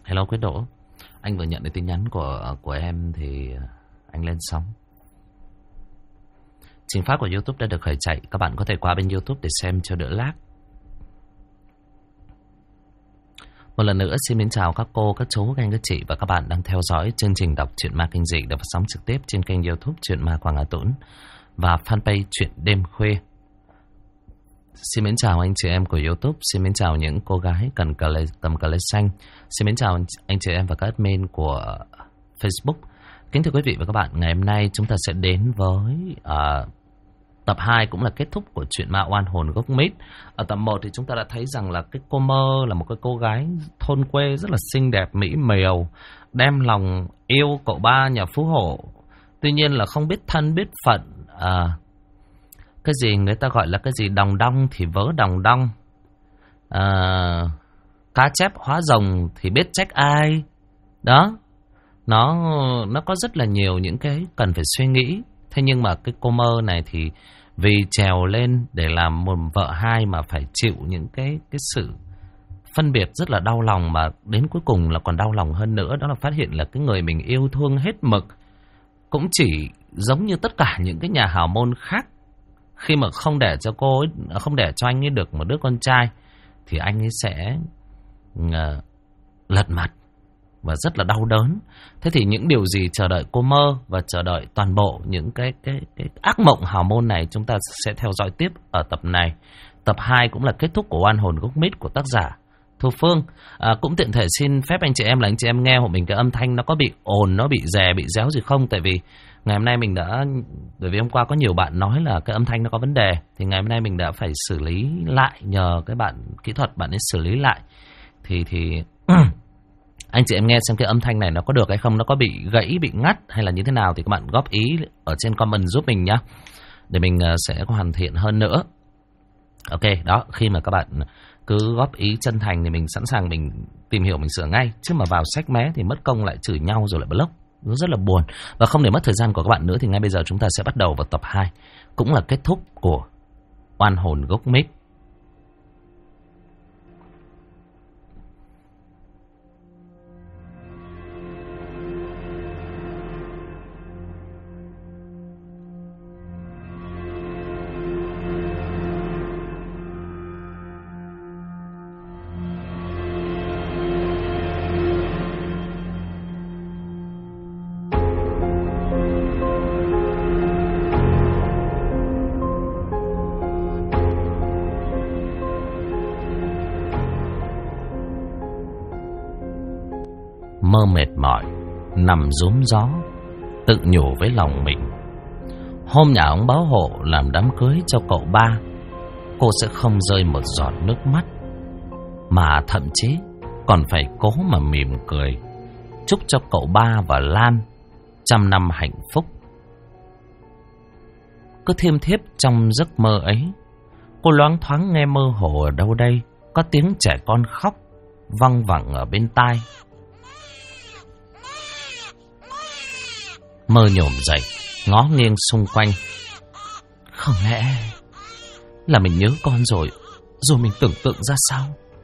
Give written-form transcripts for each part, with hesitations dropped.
Hello Quyết Đỗ. Anh vừa nhận được tin nhắn của em thì anh lên sóng. Trình phát của YouTube đã được khởi chạy. Các bạn có thể qua bên YouTube để xem cho đỡ lag. Một lần nữa xin mến chào các cô, các chú, các anh, các chị và các bạn đang theo dõi chương trình đọc truyện ma kinh dị được phát sóng trực tiếp trên kênh YouTube Truyện Ma Quảng Hà Tũng và fanpage Truyện Đêm Khuya. Xin mến chào anh chị em của YouTube, xin mến chào những cô gái cầm cờ lê xanh, xin mến chào anh chị em và các admin của Facebook. Kính thưa quý vị và các bạn, ngày hôm nay chúng ta sẽ đến với tập 2 cũng là kết thúc của chuyện ma oan hồn gốc mít. Ở tập 1 thì chúng ta đã thấy rằng là cái cô Mơ là một cái cô gái thôn quê rất là xinh đẹp, mỹ miều, đem lòng yêu cậu ba nhà phú hộ. Tuy nhiên là không biết thân biết phận, cái gì người ta gọi là cái gì đồng đong thì vớ đồng đong, cá chép hóa rồng thì biết trách ai. Đó, nó có rất là nhiều những cái cần phải suy nghĩ. Thế nhưng mà cái cô Mơ này thì vì trèo lên để làm một vợ hai mà phải chịu những cái sự phân biệt rất là đau lòng, mà đến cuối cùng là còn đau lòng hơn nữa, đó là phát hiện là cái người mình yêu thương hết mực cũng chỉ giống như tất cả những cái nhà hào môn khác. Khi mà không để cho cô ấy, không để cho anh ấy được một đứa con trai thì anh ấy sẽ lật mặt và rất là đau đớn. Thế thì những điều gì chờ đợi cô Mơ và chờ đợi toàn bộ những cái ác mộng hào môn này, chúng ta sẽ theo dõi tiếp ở tập này. Tập 2 cũng là kết thúc của oan hồn gốc mít của tác giả Thu Phương. Cũng tiện thể xin phép anh chị em là anh chị em nghe hộ mình cái âm thanh nó có bị ồn, nó bị rè, bị réo gì không. Tại vì ngày hôm nay mình đã, bởi vì hôm qua có nhiều bạn nói là cái âm thanh nó có vấn đề, thì ngày hôm nay mình đã phải xử lý lại, nhờ cái bạn kỹ thuật bạn ấy xử lý lại. Thì anh chị em nghe xem cái âm thanh này nó có được hay không, nó có bị gãy, bị ngắt hay là như thế nào thì các bạn góp ý ở trên comment giúp mình nhá, để mình sẽ hoàn thiện hơn nữa. Ok, đó, khi mà các bạn cứ góp ý chân thành thì mình sẵn sàng mình tìm hiểu, mình sửa ngay. Chứ mà vào sách mé thì mất công lại chửi nhau rồi lại block, nó rất là buồn. Và không để mất thời gian của các bạn nữa thì ngay bây giờ chúng ta sẽ bắt đầu vào tập 2, cũng là kết thúc của oan hồn gốc mít. Mơ mệt mỏi, nằm rúm gió, tự nhủ với lòng mình. Hôm nhà ông báo hộ làm đám cưới cho cậu ba, cô sẽ không rơi một giọt nước mắt, mà thậm chí còn phải cố mà mỉm cười, chúc cho cậu ba và Lan 100 năm hạnh phúc. Cứ thiêm thiếp trong giấc mơ ấy, cô loáng thoáng nghe mơ hồ ở đâu đây có tiếng trẻ con khóc văng vẳng ở bên tai. Mơ nhổm dậy, ngó nghiêng xung quanh. Không lẽ là mình nhớ con rồi mình tưởng tượng ra sao?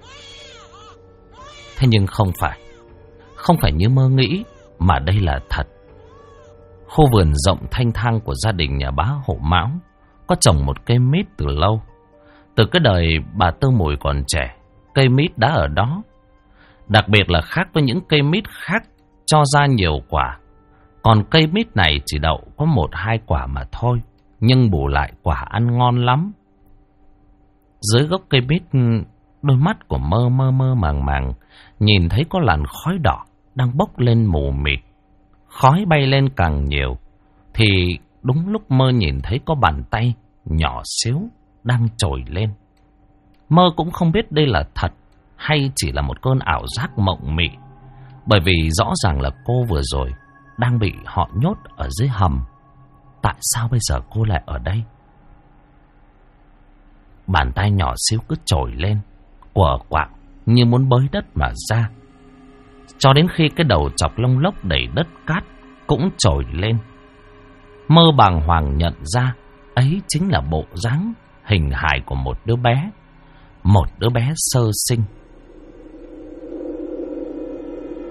Thế nhưng không phải như mơ nghĩ, mà đây là thật. Khu vườn rộng thanh thang của gia đình nhà bá Hộ Mão có trồng một cây mít từ lâu. Từ cái đời bà Tư Mùi còn trẻ, cây mít đã ở đó. Đặc biệt là khác với những cây mít khác cho ra nhiều quả, còn cây mít này chỉ đậu có 1-2 quả mà thôi, nhưng bù lại quả ăn ngon lắm. Dưới gốc cây mít, đôi mắt của Mơ mơ màng nhìn thấy có làn khói đỏ đang bốc lên mù mịt. Khói bay lên càng nhiều thì đúng lúc Mơ nhìn thấy có bàn tay nhỏ xíu đang trồi lên. Mơ cũng không biết đây là thật hay chỉ là một cơn ảo giác mộng mị, bởi vì rõ ràng là cô vừa rồi đang bị họ nhốt ở dưới hầm. Tại sao bây giờ cô lại ở đây? Bàn tay nhỏ xíu cứ trồi lên, quờ quạng như muốn bới đất mà ra, cho đến khi cái đầu chọc lông lốc đầy đất cát cũng trồi lên. Mơ bàng hoàng nhận ra ấy chính là bộ dáng hình hài của một đứa bé sơ sinh.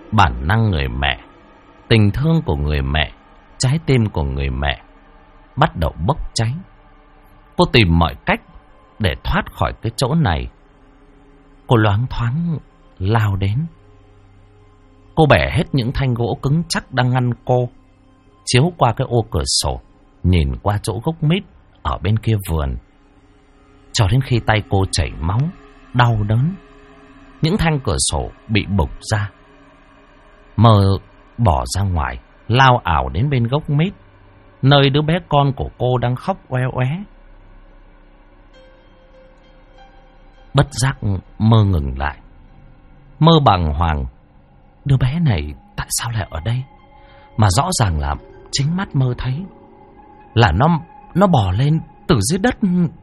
Bản năng người mẹ, tình thương của người mẹ, trái tim của người mẹ bắt đầu bốc cháy. Cô tìm mọi cách để thoát khỏi cái chỗ này. Cô loáng thoáng lao đến. Cô bẻ hết những thanh gỗ cứng chắc đang ngăn cô, chiếu qua cái ô cửa sổ, nhìn qua chỗ gốc mít ở bên kia vườn, cho đến khi tay cô chảy máu, đau đớn. Những thanh cửa sổ bị bục ra. Mơ bỏ ra ngoài, lao ảo đến bên gốc mít, nơi đứa bé con của cô đang khóc oe oé. Bất giác Mơ ngừng lại. Mơ bàng hoàng. Đứa bé này tại sao lại ở đây? Mà rõ ràng là chính mắt Mơ thấy là nó bò lên từ dưới đất.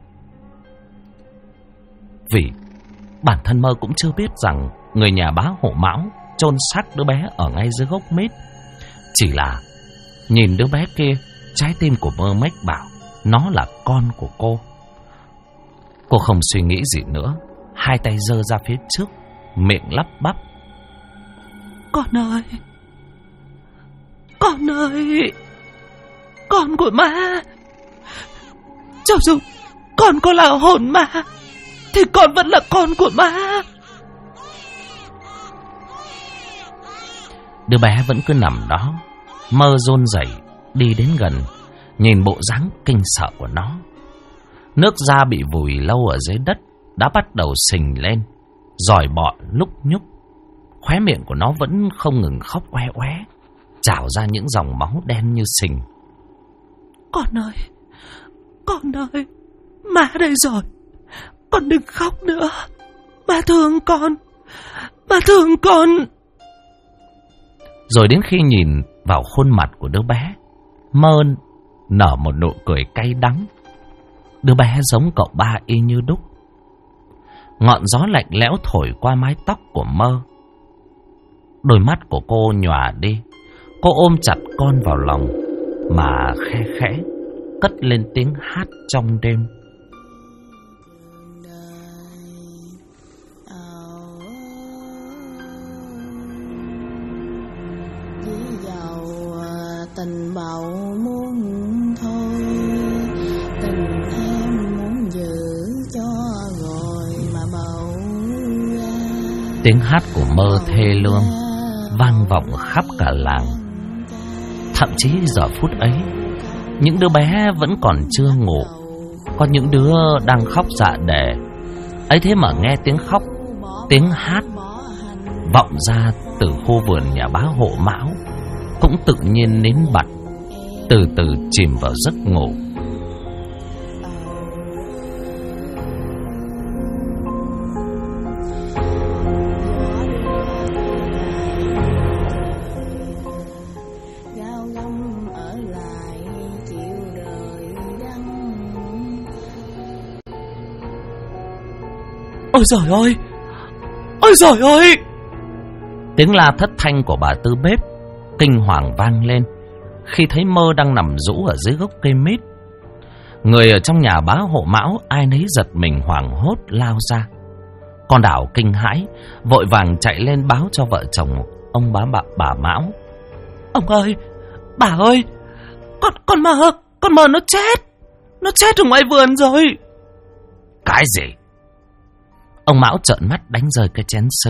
Vì bản thân Mơ cũng chưa biết rằng người nhà bá Hộ Mão chôn xác đứa bé ở ngay dưới gốc mít. Chỉ là nhìn đứa bé kia, trái tim của Mơ mách bảo nó là con của cô. Cô không suy nghĩ gì nữa, hai tay giơ ra phía trước, miệng lắp bắp: Con ơi, con ơi, con của má. Cho dù con có là hồn ma thì con vẫn là con của má. Đứa bé vẫn cứ nằm đó. Mơ run rẩy đi đến gần, nhìn bộ dáng kinh sợ của nó. Nước da bị vùi lâu ở dưới đất đã bắt đầu sình lên, giòi bọ lúc nhúc. Khóe miệng của nó vẫn không ngừng khóc oe oé, trào ra những dòng máu đen như sình. Con ơi, má đây rồi, con đừng khóc nữa, má thương con. Rồi đến khi nhìn vào khuôn mặt của đứa bé, Mơ nở một nụ cười cay đắng. Đứa bé giống cậu ba y như đúc. Ngọn gió lạnh lẽo thổi qua mái tóc của Mơ. Đôi mắt của cô nhòa đi. Cô ôm chặt con vào lòng mà khe khẽ cất lên tiếng hát trong đêm. Tình bầu muốn thôi, tình em muốn giữ cho rồi mà bầu ra. Tiếng hát của Mơ thê lương vang vọng khắp cả làng. Thậm chí giờ phút ấy, những đứa bé vẫn còn chưa ngủ, có những đứa đang khóc dạ đề. Ấy thế mà nghe tiếng khóc, tiếng hát vọng ra từ khu vườn nhà bá Hộ Mão cũng tự nhiên nín bặt, từ từ chìm vào giấc ngủ. Ôi giời ơi! Ôi giời ơi! Tiếng la thất thanh của bà Tư Bếp kinh hoàng vang lên khi thấy Mơ đang nằm rũ ở dưới gốc cây mít. Người ở trong nhà bá Hộ Mão ai nấy giật mình hoảng hốt lao ra. Con Đào kinh hãi vội vàng chạy lên báo cho vợ chồng ông bà Mão. Ông ơi, bà ơi, con Mơ nó chết ở ngoài vườn rồi. Cái gì? Ông Mão trợn mắt đánh rơi cái chén sứ.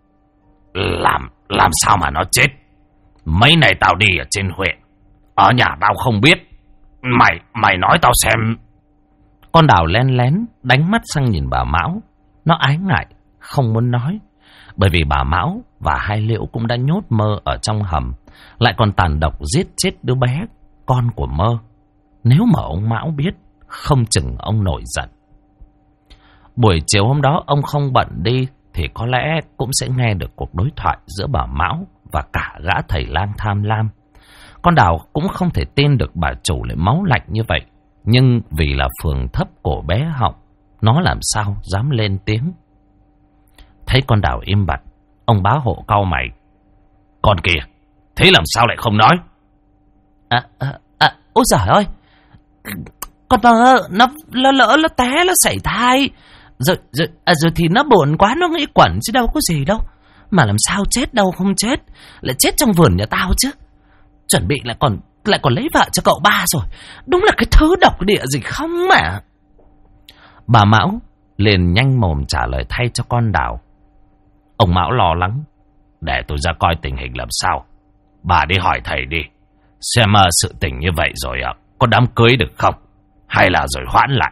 Làm sao mà nó chết? Mấy này tao đi ở trên huyện, ở nhà tao không biết. Mày nói tao xem. Con Đào len lén đánh mắt sang nhìn bà Mão. Nó ái ngại không muốn nói, bởi vì bà Mão và hai Liễu cũng đã nhốt Mơ ở trong hầm, lại còn tàn độc giết chết đứa bé con của Mơ. Nếu mà ông Mão biết, không chừng ông nổi giận. Buổi chiều hôm đó ông không bận đi thì có lẽ cũng sẽ nghe được cuộc đối thoại giữa bà Mão và cả gã thầy lang tham lam. Con Đào cũng không thể tin được bà chủ lại máu lạnh như vậy, nhưng vì là phường thấp cổ bé họng, nó làm sao dám lên tiếng. Thấy con Đào im bặt, ông bá Hộ cau mày. Con kìa, thế làm sao lại không nói? Ôi giời ơi, con Mơ nó lỡ nó té, nó sảy thai. Rồi thì nó buồn quá, nó nghĩ quẩn chứ đâu có gì đâu. Mà làm sao chết đâu không chết, lại chết trong vườn nhà tao chứ. Chuẩn bị lại còn lấy vợ cho cậu ba rồi. Đúng là cái thứ độc địa gì không mà. Bà Mão liền nhanh mồm trả lời thay cho con Đào. Ông Mão lo lắng. Để tôi ra coi tình hình làm sao. Bà đi hỏi thầy đi, xem sự tình như vậy rồi có đám cưới được không, hay là rồi hoãn lại.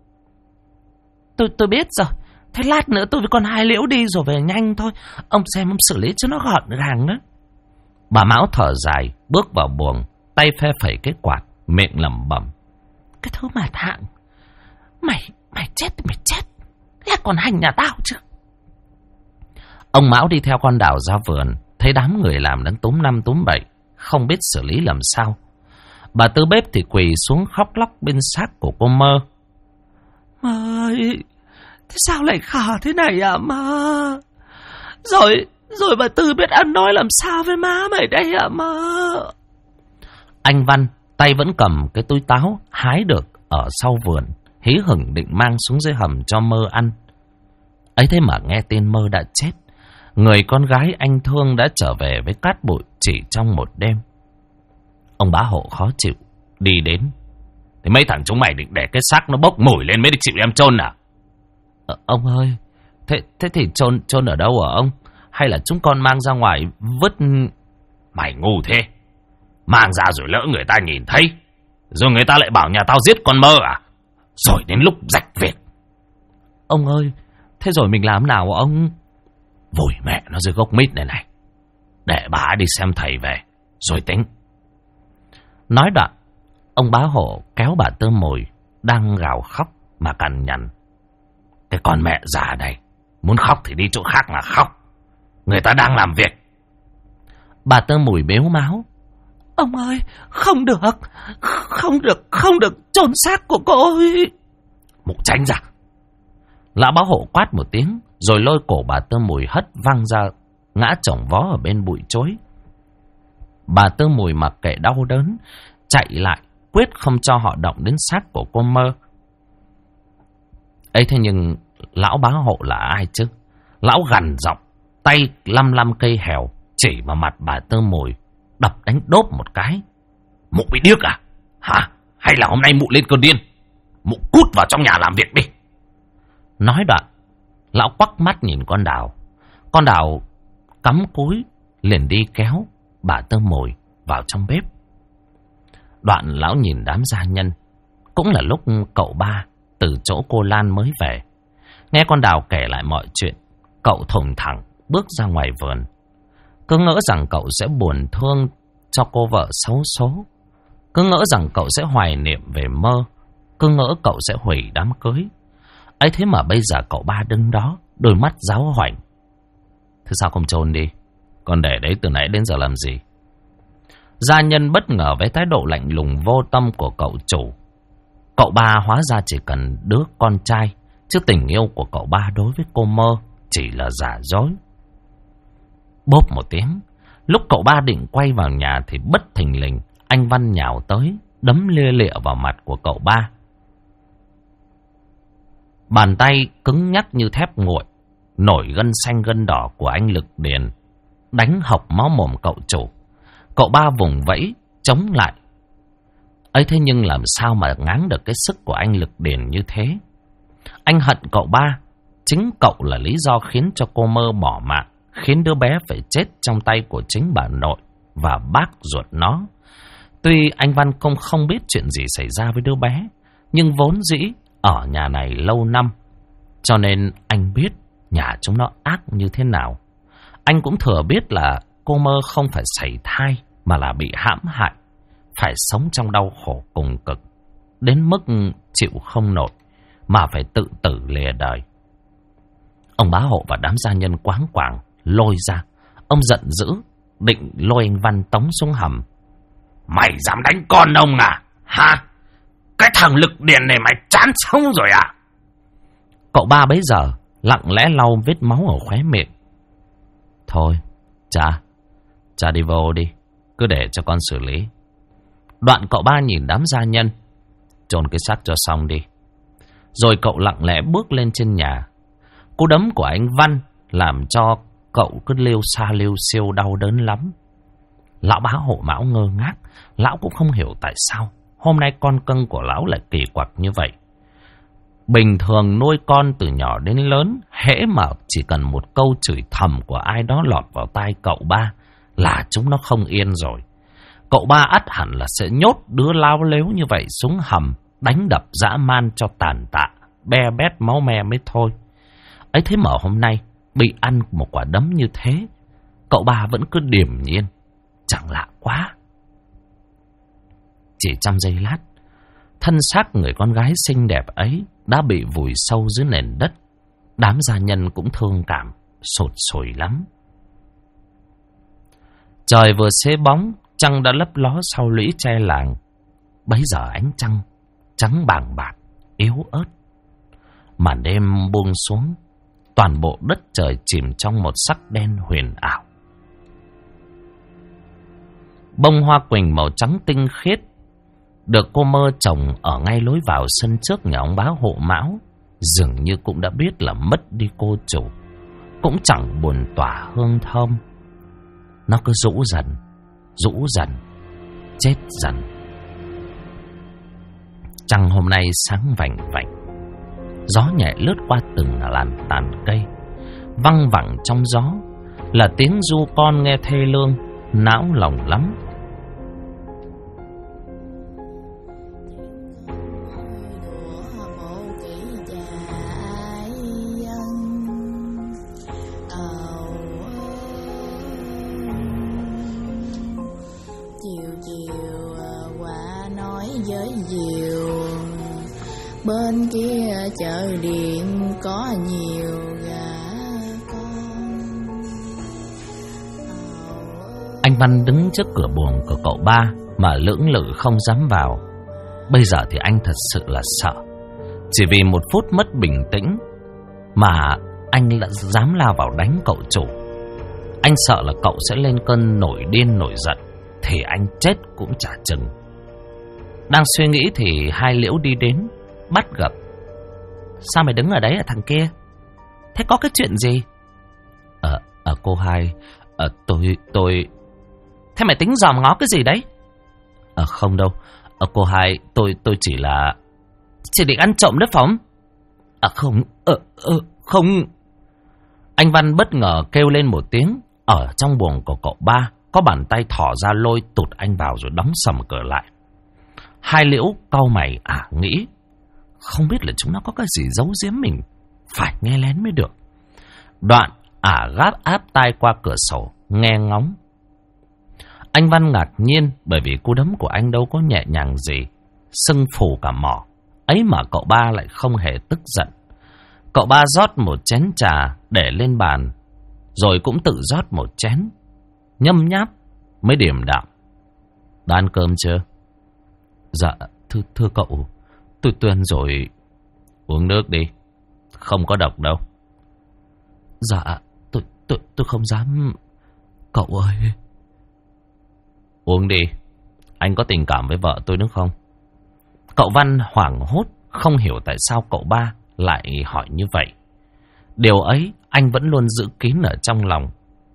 Tôi biết rồi. Thế lát nữa tôi với con Hai Liễu đi rồi về nhanh thôi. Ông xem ông xử lý cho nó gọn gàng đó. Bà Mão thở dài, bước vào buồng, tay phe phẩy cái quạt, miệng lẩm bẩm. Cái thứ mạt hạng. Mày chết thì mày chết, là còn hành nhà tao chứ. Ông Mão đi theo con Đào ra vườn, thấy đám người làm đang túm năm túm bảy, không biết xử lý làm sao. Bà Tư Bếp thì quỳ xuống khóc lóc bên xác của cô Mơ. Mơ ơi, thế sao lại khờ thế này à Mơ? Rồi bà Tư biết ăn nói làm sao với má mày đây à Mơ? Anh Văn tay vẫn cầm cái túi táo hái được ở sau vườn, hí hửng định mang xuống dưới hầm cho Mơ ăn. Ấy thế mà nghe tin Mơ đã chết, người con gái anh thương đã trở về với cát bụi chỉ trong một đêm. Ông Bá Hộ khó chịu đi đến. Thì mấy thằng chúng mày định để cái xác nó bốc mùi lên mới được chịu đem chôn à? Ông ơi, thế thì chôn ở đâu hả ông? Hay là chúng con mang ra ngoài vứt? Mày ngu thế, mang ra rồi lỡ người ta nhìn thấy, rồi người ta lại bảo nhà tao giết con Mơ à? Rồi đến lúc rạch việc. Ông ơi, thế rồi mình làm nào hả ông? Vùi mẹ nó dưới gốc mít này, để bà đi xem thầy về rồi tính. Nói đoạn, ông Bá Hộ kéo bà Tư Mùi đang gào khóc mà cằn nhằn. Cái con mẹ già này, muốn khóc thì đi chỗ khác mà khóc, người ta đang làm việc. Bà Tư Mùi mếu máo. Ông ơi, không được chôn xác của cô ấy. Mụ tránh ra. Lão Bá Hộ quát một tiếng, rồi lôi cổ bà Tư Mùi hất văng ra, ngã chồng vó ở bên bụi chối. Bà Tư Mùi mặc kệ đau đớn, chạy lại, quyết không cho họ động đến xác của cô Mơ. Ấy thế nhưng lão Bá Hộ là ai chứ? Lão gằn giọng, tay lăm cây hèo chỉ vào mặt bà Tư Mùi, đập đánh đốp một cái. Mụ bị điếc à? Hả? Hay là hôm nay mụ lên cơn điên? Mụ cút vào trong nhà làm việc đi. Nói đoạn, lão quắc mắt nhìn con Đào. Con Đào cắm cúi liền đi kéo bà Tư Mùi vào trong bếp. Đoạn lão nhìn đám gia nhân. Cũng là lúc cậu ba từ chỗ cô Lan mới về. Nghe con Đào kể lại mọi chuyện, cậu thùng thẳng bước ra ngoài vườn. Cứ ngỡ rằng cậu sẽ buồn thương cho cô vợ xấu số. Cứ ngỡ rằng cậu sẽ hoài niệm về Mơ. Cứ ngỡ cậu sẽ hủy đám cưới. Ấy thế mà bây giờ cậu ba đứng đó, đôi mắt giáo hoành. Thế sao không chôn đi? Còn để đấy từ nãy đến giờ làm gì? Gia nhân bất ngờ với thái độ lạnh lùng vô tâm của cậu chủ. Cậu ba hóa ra chỉ cần đứa con trai, chứ tình yêu của cậu ba đối với cô Mơ chỉ là giả dối. Bốp một tiếng, lúc cậu ba định quay vào nhà thì bất thình lình anh Văn nhào tới, đấm lia lịa vào mặt của cậu ba. Bàn tay cứng nhắc như thép nguội, nổi gân xanh gân đỏ của anh Lực Điền, đánh hộc máu mồm cậu chủ. Cậu ba vùng vẫy, chống lại. Ấy thế nhưng làm sao mà ngáng được cái sức của anh Lực Điền như thế? Anh hận cậu ba, chính cậu là lý do khiến cho cô Mơ bỏ mạng, khiến đứa bé phải chết trong tay của chính bà nội và bác ruột nó. Tuy anh Văn không biết chuyện gì xảy ra với đứa bé, nhưng vốn dĩ ở nhà này lâu năm, cho nên anh biết nhà chúng nó ác như thế nào. Anh cũng thừa biết là cô Mơ không phải sảy thai, mà là bị hãm hại, phải sống trong đau khổ cùng cực, đến mức chịu không nổi, mà phải tự tử lìa đời. Ông Bá Hộ và đám gia nhân quáng quàng lôi ra. Ông giận dữ, định lôi anh Văn tống xuống hầm. Mày dám đánh con ông à? Hả? Cái thằng Lực Điền này mày chán sống rồi à? Cậu ba bấy giờ lặng lẽ lau vết máu ở khóe miệng. Thôi, cha đi vô đi, cứ để cho con xử lý. Đoạn cậu ba nhìn đám gia nhân, chôn cái xác cho xong đi. Rồi cậu lặng lẽ bước lên trên nhà. Cú đấm của anh Văn làm cho cậu cứ liêu xa liêu siêu đau đớn lắm. Lão bá Hộ Mão ngơ ngác. Lão cũng không hiểu tại sao hôm nay con cưng của lão lại kỳ quặc như vậy. Bình thường nuôi con từ nhỏ đến lớn, hễ mà chỉ cần một câu chửi thầm của ai đó lọt vào tai cậu ba là chúng nó không yên rồi. Cậu ba ắt hẳn là sẽ nhốt đứa láo lếu như vậy xuống hầm, đánh đập dã man cho tàn tạ, be bét máu me mới thôi. Ấy thế mà hôm nay bị ăn một quả đấm như thế, cậu ba vẫn cứ điềm nhiên, chẳng lạ quá. Chỉ trong giây lát, thân xác người con gái xinh đẹp ấy đã bị vùi sâu dưới nền đất. Đám gia nhân cũng thương cảm, sột sồi lắm. Trời vừa xế bóng, trăng đã lấp ló sau lũy tre làng. Bấy giờ ánh trăng trắng bàng bạc, yếu ớt. Màn đêm buông xuống, toàn bộ đất trời chìm trong một sắc đen huyền ảo. Bông hoa quỳnh màu trắng tinh khiết được cô Mơ trồng ở ngay lối vào sân trước nhà ông bá Hộ Mão, dường như cũng đã biết là mất đi cô chủ, cũng chẳng buồn tỏa hương thơm. Nó cứ rũ dần, chết dần. Trăng hôm nay sáng vành vạnh, gió nhẹ lướt qua từng làn tàn cây, văng vẳng trong gió là tiếng ru con nghe thê lương, não lòng lắm. Với diều bên kia chợ điện có nhiều gà con. Anh Văn đứng trước cửa buồng của cậu ba mà lưỡng lự không dám vào. Bây giờ thì anh thật sự là sợ. Chỉ vì một phút mất bình tĩnh mà anh đã dám lao vào đánh cậu chủ. Anh sợ là cậu sẽ lên cơn nổi điên nổi giận, thì anh chết cũng chả chừng. Đang suy nghĩ thì Hai Liễu đi đến, bắt gặp. Sao mày đứng ở đấy thằng kia? Thế có cái chuyện gì? Cô Hai, tôi... Thế mày tính dòm ngó cái gì đấy? Không đâu, cô Hai, tôi chỉ định ăn trộm đấy phóng. Không. Anh Văn bất ngờ kêu lên một tiếng. Ở trong buồng của cậu ba có bàn tay thỏ ra lôi tụt anh vào rồi đóng sầm cửa lại. Hai Liễu cau mày nghĩ không biết là chúng nó có cái gì giấu giếm mình, phải nghe lén mới được. Đoạn gáp áp tai qua cửa sổ nghe ngóng. Anh Văn ngạc nhiên bởi vì cú đấm của anh đâu có nhẹ nhàng gì, sưng phù cả mỏ. Ấy mà cậu ba lại không hề tức giận. Cậu ba rót một chén trà để lên bàn, rồi cũng tự rót một chén, nhâm nháp mới điềm đạm. Đã ăn cơm chưa? Dạ, thưa cậu, tôi ăn rồi. Uống nước đi, không có độc đâu. Dạ, tôi không dám. Cậu ơi. Uống đi, anh có tình cảm với vợ tôi nữa không? Cậu Văn hoảng hốt, không hiểu tại sao cậu ba lại hỏi như vậy. Điều ấy anh vẫn luôn giữ kín ở trong lòng.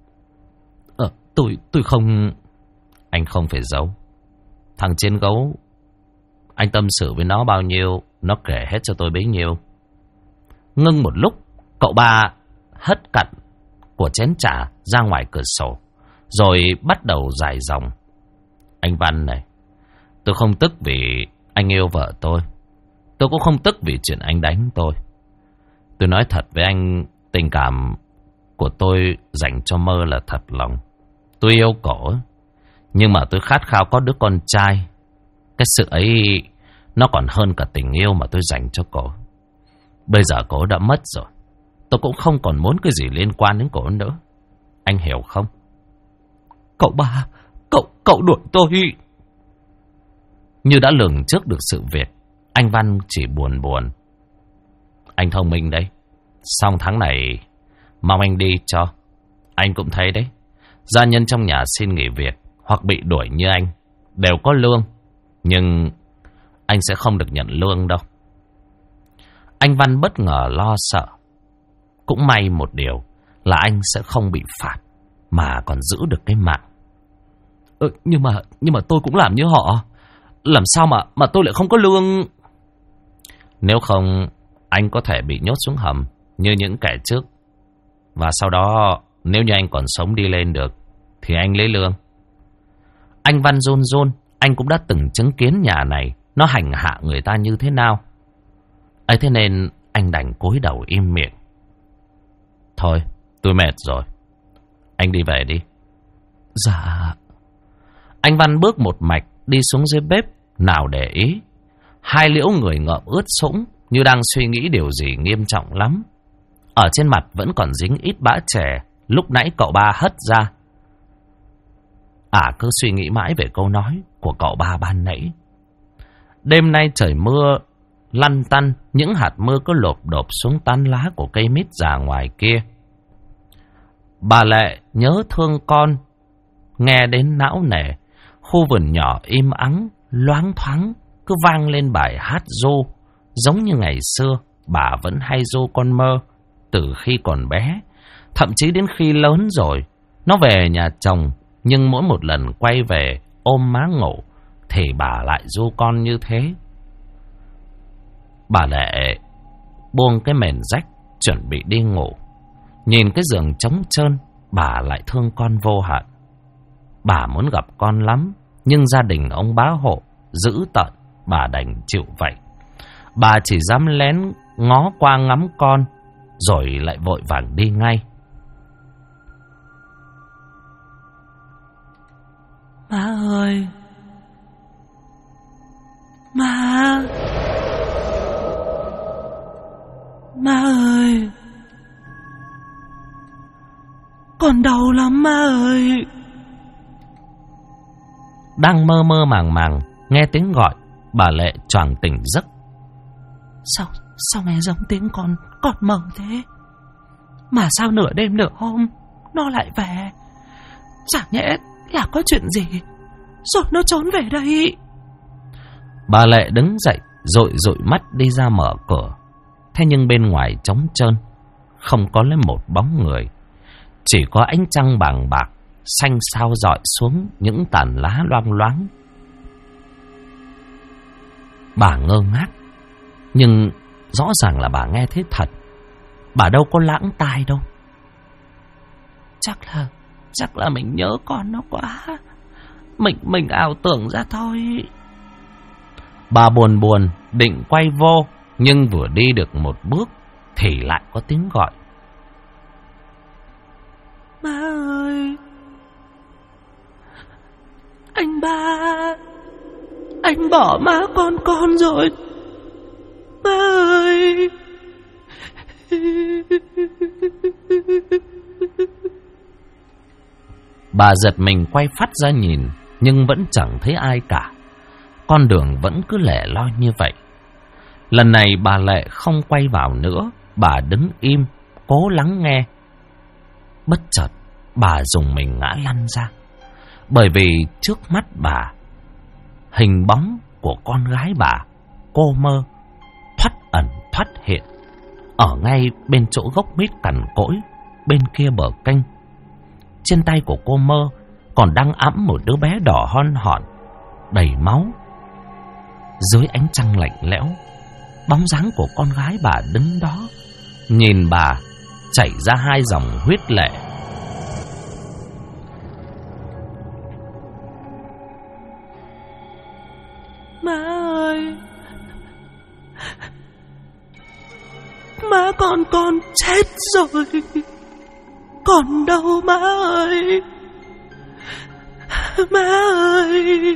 Tôi không... Anh không phải giấu. Thằng Chiến Gấu, anh tâm sự với nó bao nhiêu, nó kể hết cho tôi bấy nhiêu. Ngưng một lúc, cậu ba hất cặn của chén trà ra ngoài cửa sổ, rồi bắt đầu dài dòng. Anh Văn này, tôi không tức vì anh yêu vợ tôi cũng không tức vì chuyện anh đánh tôi. Tôi nói thật với anh, tình cảm của tôi dành cho Mơ là thật lòng. Tôi yêu cổ, nhưng mà tôi khát khao có đứa con trai. Cái sự ấy nó còn hơn cả tình yêu mà tôi dành cho cổ. Bây giờ cổ đã mất rồi, tôi cũng không còn muốn cái gì liên quan đến cổ nữa. Anh hiểu không? Cậu ba, cậu đuổi tôi. Như đã lường trước được sự việc, anh Văn chỉ buồn. Anh thông minh đấy. Xong tháng này mong anh đi cho. Anh cũng thấy đấy, gia nhân trong nhà xin nghỉ việc hoặc bị đuổi như anh đều có lương, nhưng anh sẽ không được nhận lương đâu. Anh Văn bất ngờ lo sợ. Cũng may một điều là anh sẽ không bị phạt, mà còn giữ được cái mạng. Nhưng mà tôi cũng làm như họ. Làm sao mà tôi lại không có lương? Nếu không, anh có thể bị nhốt xuống hầm như những kẻ trước. Và sau đó, nếu như anh còn sống đi lên được, thì anh lấy lương. Anh Văn run run, anh cũng đã từng chứng kiến nhà này nó hành hạ người ta như thế nào. Ấy thế nên anh đành cúi đầu im miệng. Thôi, tôi mệt rồi. Anh đi về đi. Dạ. Anh Văn bước một mạch đi xuống dưới bếp, nào để ý. Hai liễu người ngợm ướt sũng, như đang suy nghĩ điều gì nghiêm trọng lắm. Ở trên mặt vẫn còn dính ít bã chè lúc nãy cậu ba hất ra. Cứ suy nghĩ mãi về câu nói của cậu ba ban nãy. Đêm nay trời mưa lăn tăn, những hạt mưa cứ lộp độp xuống tán lá của cây mít già ngoài kia. Bà Lệ nhớ thương con, nghe đến não nề. Khu vườn nhỏ im ắng, loáng thoáng, cứ vang lên bài hát ru. Giống như ngày xưa, bà vẫn hay ru con Mơ, từ khi còn bé. Thậm chí đến khi lớn rồi, nó về nhà chồng, nhưng mỗi một lần quay về ôm má ngủ, thì bà lại ru con như thế. Bà Lệ buông cái mền rách, chuẩn bị đi ngủ. Nhìn cái giường trống trơn, bà lại thương con vô hạn. Bà muốn gặp con lắm, nhưng gia đình ông bá hộ dữ tợn, bà đành chịu vậy. Bà chỉ dám lén ngó qua ngắm con, rồi lại vội vàng đi ngay. Má ơi! Má! Má ơi! Con đau lắm má ơi! Đang mơ mơ màng màng, nghe tiếng gọi, bà Lệ choàng tỉnh giấc. Sao nghe giống tiếng con mơ thế? Mà sao nửa đêm nửa hôm nó lại về? Chẳng nhẽ là có chuyện gì rồi nó trốn về đây? Bà Lệ đứng dậy, dội mắt đi ra mở cửa. Thế nhưng bên ngoài trống trơn, không có lấy một bóng người. Chỉ có ánh trăng bàng bạc xanh xao rọi xuống những tàn lá loang loáng. Bà ngơ ngác, nhưng rõ ràng là bà nghe thấy thật. Bà đâu có lãng tai đâu. Chắc là mình nhớ con nó quá. Mình ảo tưởng ra thôi. Bà buồn định quay vô, nhưng vừa đi được một bước thì lại có tiếng gọi. Má ơi! Anh ba! Anh bỏ má con rồi! Má ơi! Bà giật mình quay phắt ra nhìn, nhưng vẫn chẳng thấy ai cả. Con đường vẫn cứ lẻ loi như vậy. Lần này bà Lệ không quay vào nữa. Bà đứng im, cố lắng nghe. Bất chợt, bà dùng mình ngã lăn ra. Bởi vì trước mắt bà, hình bóng của con gái bà, cô Mơ, thoắt ẩn thoắt hiện, ở ngay bên chỗ gốc mít cằn cỗi, bên kia bờ kênh. Trên tay của cô Mơ còn đang ẵm một đứa bé đỏ hon hòn, đầy máu. Dưới ánh trăng lạnh lẽo, bóng dáng của con gái bà đứng đó, nhìn bà chảy ra hai dòng huyết lệ. Má ơi! Má con chết rồi! Còn đâu má ơi! Má ơi!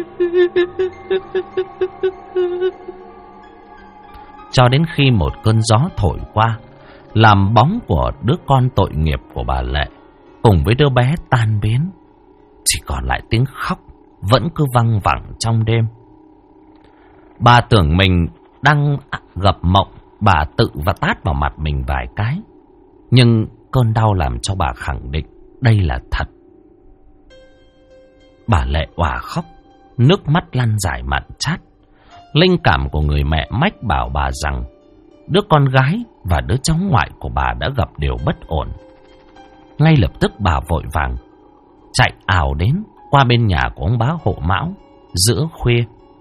Cho đến khi một cơn gió thổi qua, làm bóng của đứa con tội nghiệp của bà Lệ cùng với đứa bé tan biến, chỉ còn lại tiếng khóc vẫn cứ văng vẳng trong đêm. Bà tưởng mình đang gặp mộng, bà tự và tát vào mặt mình vài cái. Nhưng cơn đau làm cho bà khẳng định đây là thật. Bà Lệ òa khóc, nước mắt lăn dài mặn chát. Linh cảm của người mẹ mách bảo bà rằng đứa con gái và đứa cháu ngoại của bà đã gặp điều bất ổn. Ngay lập tức bà vội vàng chạy ào đến qua bên nhà của ông bá Hộ Mão giữa khuya.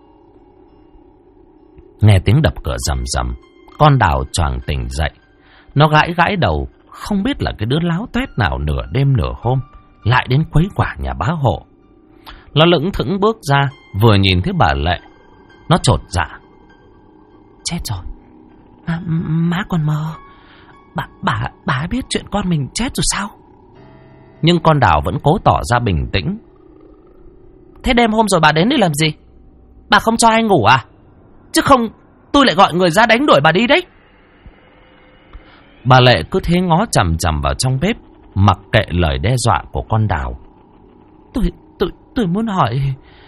Nghe tiếng đập cửa rầm rầm, con Đào choàng tỉnh dậy. Nó gãi gãi đầu, không biết là cái đứa láo tuét nào nửa đêm nửa hôm lại đến quấy quả nhà bá Hộ. Nó lững thững bước ra, vừa nhìn thấy bà Lệ, nó chột dạ. Chết rồi, má con mơ. Bà biết chuyện con mình chết rồi sao? Nhưng con Đào vẫn cố tỏ ra bình tĩnh. Thế đêm hôm rồi bà đến đây làm gì? Bà không cho ai ngủ à? Chứ không tôi lại gọi người ra đánh đuổi bà đi đấy. Bà Lệ cứ thế ngó chằm chằm vào trong bếp, mặc kệ lời đe dọa của con Đào. Tôi muốn hỏi,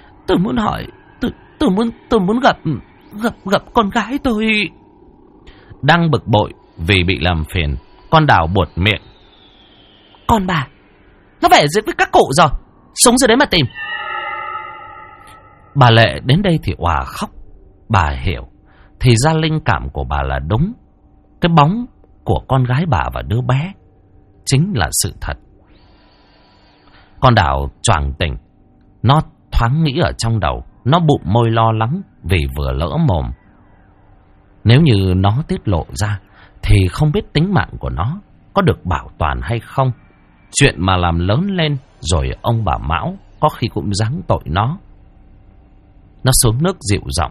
tôi muốn gặp con gái tôi. Đang bực bội vì bị làm phiền, con Đào buột miệng. Con bà, nó về dưới với các cụ rồi, xuống dưới đấy mà tìm. Bà Lệ đến đây thì òa khóc. Bà hiểu, thì ra linh cảm của bà là đúng. Cái bóng của con gái bà và đứa bé chính là sự thật. Con Đào choàng tỉnh. Nó thoáng nghĩ ở trong đầu. Nó bụng môi lo lắng vì vừa lỡ mồm. Nếu như nó tiết lộ ra thì không biết tính mạng của nó có được bảo toàn hay không. Chuyện mà làm lớn lên rồi ông bà Mão có khi cũng giáng tội nó. Nó xuống nước dịu giọng.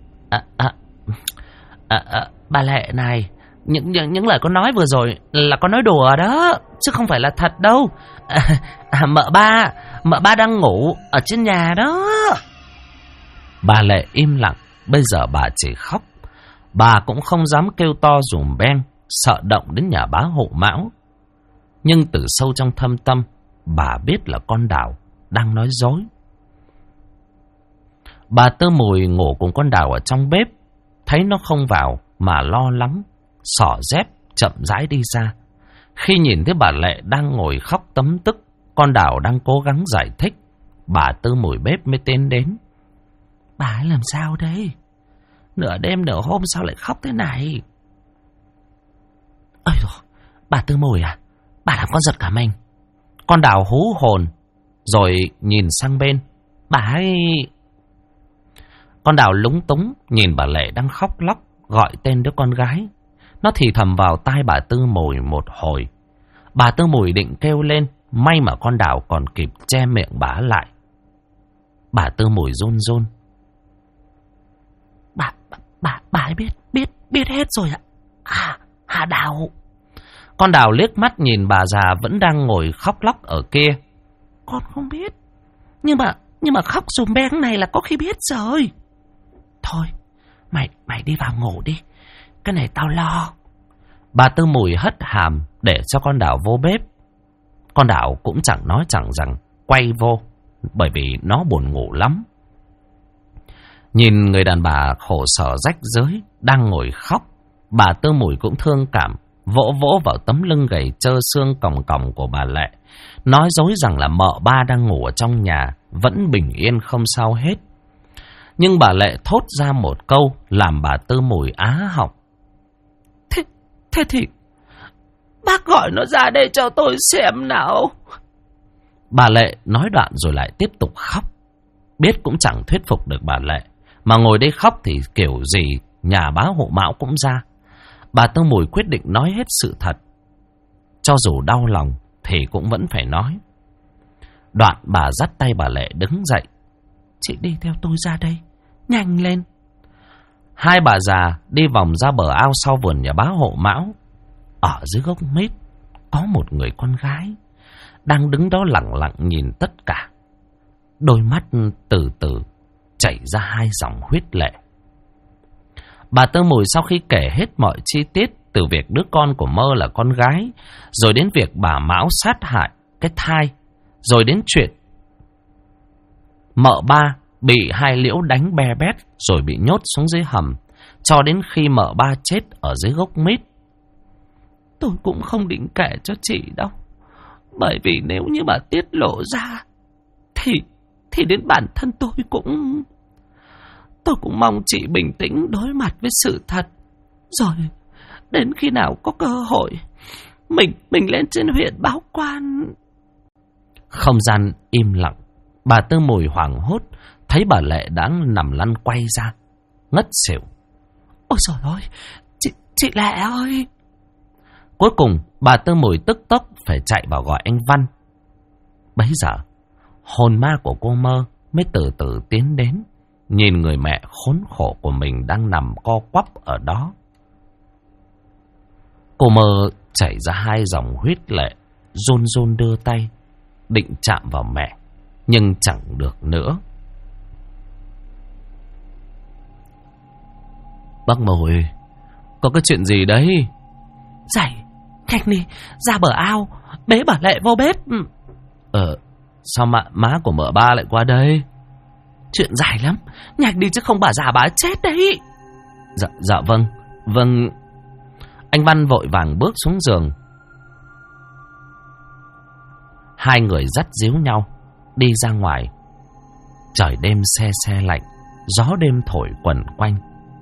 Bà Lệ này, những lời con nói vừa rồi là con nói đùa đó, chứ không phải là thật đâu. Mợ ba đang ngủ ở trên nhà đó. Bà Lệ im lặng. Bây giờ bà chỉ khóc. Bà cũng không dám kêu to dùm beng, sợ động đến nhà bá Hộ Mão. Nhưng từ sâu trong thâm tâm, bà biết là con Đào đang nói dối. Bà Tư Mùi ngủ cùng con Đào ở trong bếp, thấy nó không vào mà lo lắng, xỏ dép chậm rãi đi ra. Khi nhìn thấy bà Lệ đang ngồi khóc tấm tức, con Đào đang cố gắng giải thích, bà Tư Mùi bếp mới tiến đến. Bà ấy làm sao đây? Nửa đêm nửa hôm sao lại khóc thế này? Ôi dồi, bà Tư Mùi à? Bà làm con giật cả mình. Con Đào hú hồn, rồi nhìn sang bên. Bà ấy... Con Đào lúng túng nhìn bà Lệ đang khóc lóc, gọi tên đứa con gái. Nó thì thầm vào tai bà Tư Mùi một hồi. Bà Tư Mùi định kêu lên, may mà con Đào còn kịp che miệng bà lại. Bà Tư Mùi run run. Bà ấy biết hết rồi ạ. Hà Đào. Con Đào liếc mắt nhìn bà già vẫn đang ngồi khóc lóc ở kia. Con không biết. Nhưng mà khóc dùm beng này là có khi biết rồi. Thôi, mày đi vào ngủ đi. Cái này tao lo. Bà Tư Mùi hất hàm để cho con Đào vô bếp. Con Đào cũng chẳng nói chẳng rằng, quay vô, bởi vì nó buồn ngủ lắm. Nhìn người đàn bà khổ sở rách rưới đang ngồi khóc, bà Tư Mùi cũng thương cảm, vỗ vỗ vào tấm lưng gầy trơ xương còng còng của bà Lệ, nói dối rằng là mợ ba đang ngủ ở trong nhà, vẫn bình yên không sao hết. Nhưng bà Lệ thốt ra một câu làm bà Tư Mùi á họng. Thế thì bác gọi nó ra đây cho tôi xem nào. Bà Lệ nói đoạn rồi lại tiếp tục khóc. Biết cũng chẳng thuyết phục được bà Lệ, mà ngồi đây khóc thì kiểu gì nhà bá Hộ Mão cũng ra. Bà Tư Mùi quyết định nói hết sự thật. Cho dù đau lòng thì cũng vẫn phải nói. Đoạn bà dắt tay bà Lệ đứng dậy. Chị đi theo tôi ra đây, nhanh lên. Hai bà già đi vòng ra bờ ao sau vườn nhà bá Hộ Mão. Ở dưới gốc mít có một người con gái đang đứng đó lặng lặng nhìn tất cả. Đôi mắt từ từ chảy ra hai dòng huyết lệ. Bà Tư Mùi sau khi kể hết mọi chi tiết, từ việc đứa con của Mơ là con gái, rồi đến việc bà Mão sát hại cái thai, rồi đến chuyện mợ ba bị hai Liễu đánh be bét rồi bị nhốt xuống dưới hầm, cho đến khi mợ ba chết ở dưới gốc mít. Tôi cũng không định kể cho chị đâu, bởi vì nếu như bà tiết lộ ra thì đến bản thân tôi cũng mong chị bình tĩnh đối mặt với sự thật. Rồi đến khi nào có cơ hội Mình lên trên huyện báo quan. Không gian im lặng. Bà Tư Mùi hoảng hốt, thấy bà Lệ đang nằm lăn quay ra, ngất xỉu. Ôi trời ơi, chị Lệ ơi! Cuối cùng, bà Tư Mùi tức tốc phải chạy vào gọi anh Văn. Bấy giờ, hồn ma của cô Mơ mới từ từ tiến đến, nhìn người mẹ khốn khổ của mình đang nằm co quắp ở đó. Cô Mơ chảy ra 2 dòng huyết lệ, run run đưa tay, định chạm vào mẹ, nhưng chẳng được nữa. Bác Mùi, có cái chuyện gì đấy? Dậy, nhanh đi, ra bờ ao, bế bà Lệ vô bếp. Sao má của mợ ba lại qua đây? Chuyện dài lắm, nhanh đi chứ không bà già bà chết đấy. Dạ vâng. Anh Văn vội vàng bước xuống giường. Hai người dắt díu nhau đi ra ngoài. Trời đêm se se lạnh, gió đêm thổi quẩn quanh.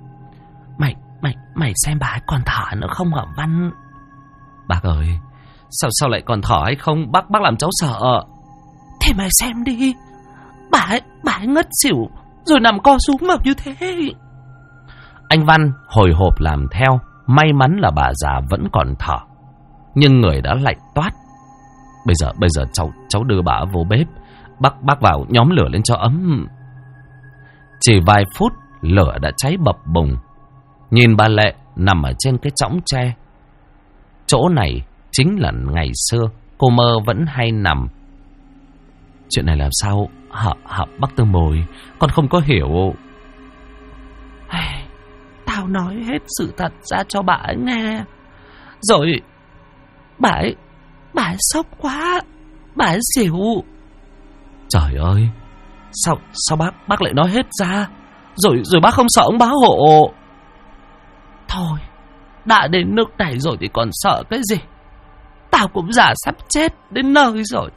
Mày xem bà ấy còn thở nữa không hả Văn? Bác ơi, sao lại còn thở hay không? Bác làm cháu sợ. Thế mày xem đi, bà ấy ngất xỉu rồi nằm co rúm vào như thế. Anh Văn hồi hộp làm theo. May mắn là bà già vẫn còn thở, nhưng người đã lạnh toát. Bây giờ cháu đưa bà vô bếp, bác vào nhóm lửa lên cho ấm. Chỉ vài phút lửa đã cháy bập bùng. Nhìn bà Lệ nằm ở trên cái chõng tre. Chỗ này chính là ngày xưa cô Mơ vẫn hay nằm. Chuyện này làm sao hả bác Tư Mùi? Con không có hiểu. Tao nói hết sự thật ra cho bà ấy nghe, rồi bà ấy sốc quá, bà ấy xỉu. Trời ơi, sao bác lại nói hết ra? Rồi bác không sợ ông bá hộ? Thôi, đã đến nước này rồi thì còn sợ cái gì? Tao cũng già sắp chết đến nơi rồi.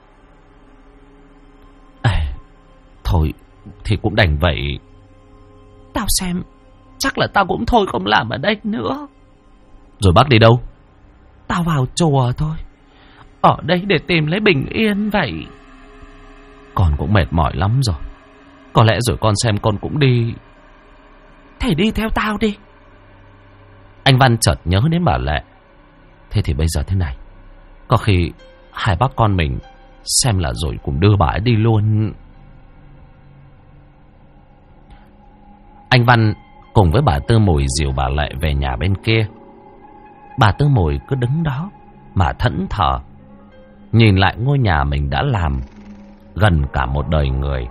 Thôi thì cũng đành vậy. Tao xem chắc là tao cũng thôi không làm ở đây nữa. Rồi bác đi đâu? Tao vào chùa thôi, ở đây để tìm lấy bình yên vậy. Con cũng mệt mỏi lắm rồi, có lẽ rồi con xem con cũng đi. Thế đi theo tao đi. Anh Văn chợt nhớ đến bà Lệ. Thế thì bây giờ thế này, có khi hai bác con mình xem là rồi cùng đưa bà ấy đi luôn. Anh Văn cùng với bà Tư Mùi dìu bà Lệ về nhà bên kia. Bà Tư Mùi cứ đứng đó mà thẫn thờ, nhìn lại ngôi nhà mình đã làm gần cả một đời người.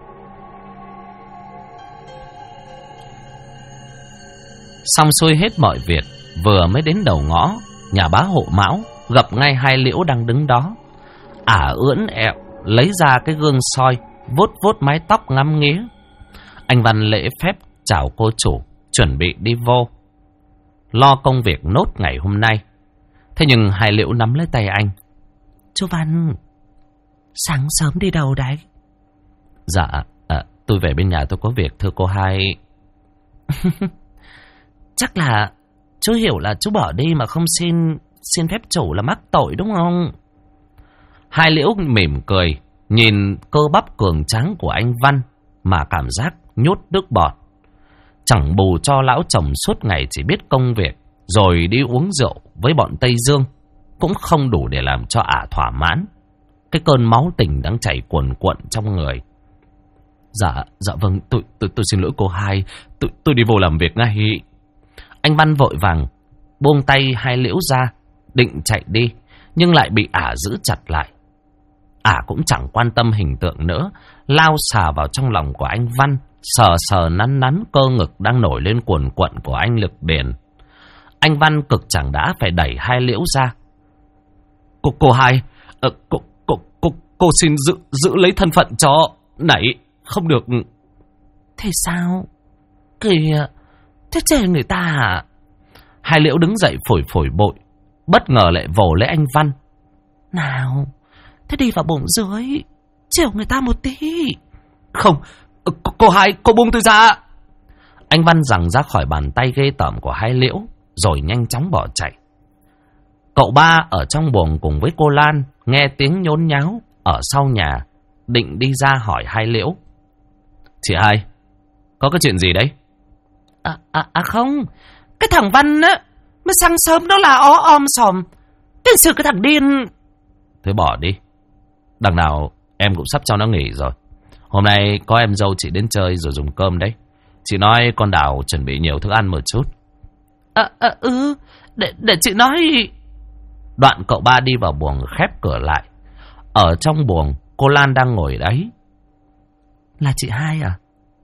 Xong xuôi hết mọi việc, vừa mới đến đầu ngõ nhà bá hộ Mão, gặp ngay hai Liễu đang đứng đó. Ưỡn ẹo lấy ra cái gương soi, vuốt mái tóc ngắm nghía. Anh Văn lễ phép chào cô chủ, chuẩn bị đi vô lo công việc nốt ngày hôm nay. Thế nhưng hai Liễu nắm lấy tay anh. Chú Văn, sáng sớm đi đâu đấy? Dạ, tôi về bên nhà tôi có việc thưa cô hai. Chắc là chú hiểu là chú bỏ đi mà không xin phép chủ là mắc tội đúng không? Hai Liễu mỉm cười, nhìn cơ bắp cường tráng của anh Văn mà cảm giác nhốt nước bọt. Chẳng bù cho lão chồng suốt ngày chỉ biết công việc, rồi đi uống rượu với bọn Tây Dương, cũng không đủ để làm cho thỏa mãn cái cơn máu tình đang chảy cuồn cuộn trong người. Dạ vâng, tôi xin lỗi cô hai, tôi đi vô làm việc ngay. Anh Văn vội vàng buông tay hai Liễu ra, định chạy đi, nhưng lại bị giữ chặt lại. Cũng chẳng quan tâm hình tượng nữa, lao xà vào trong lòng của anh Văn, sờ nắn cơ ngực đang nổi lên cuồn cuộn của anh Lực Điền. Anh Văn cực chẳng đã phải đẩy hai Liễu ra. Cô hai, cô xin giữ lấy thân phận cho nãy không được. Thế sao? Kìa, thế chê người ta hả? Hai Liễu đứng dậy phổi bội, bất ngờ lại vồ lấy anh Văn. Nào, thế đi vào bụng dưới, chiều người ta một tí. Không, cô hai, cô buông tôi ra. Anh Văn giằng ra khỏi bàn tay ghê tởm của hai Liễu, rồi nhanh chóng bỏ chạy. Cậu Ba ở trong buồng cùng với cô Lan, nghe tiếng nhốn nháo ở sau nhà, định đi ra hỏi hai Liễu. Chị hai, có cái chuyện gì đấy? Không, cái thằng Văn á, mới sáng sớm đó là om sòm. Tên sự cái thằng điên. Thế bỏ đi. Đằng nào em cũng sắp cho nó nghỉ rồi. Hôm nay có em dâu chị đến chơi rồi dùng cơm đấy. Chị nói con Đào chuẩn bị nhiều thức ăn một chút. Để chị nói. Đoạn cậu Ba đi vào buồng khép cửa lại. Ở trong buồng, cô Lan đang ngồi đấy. Là chị hai à?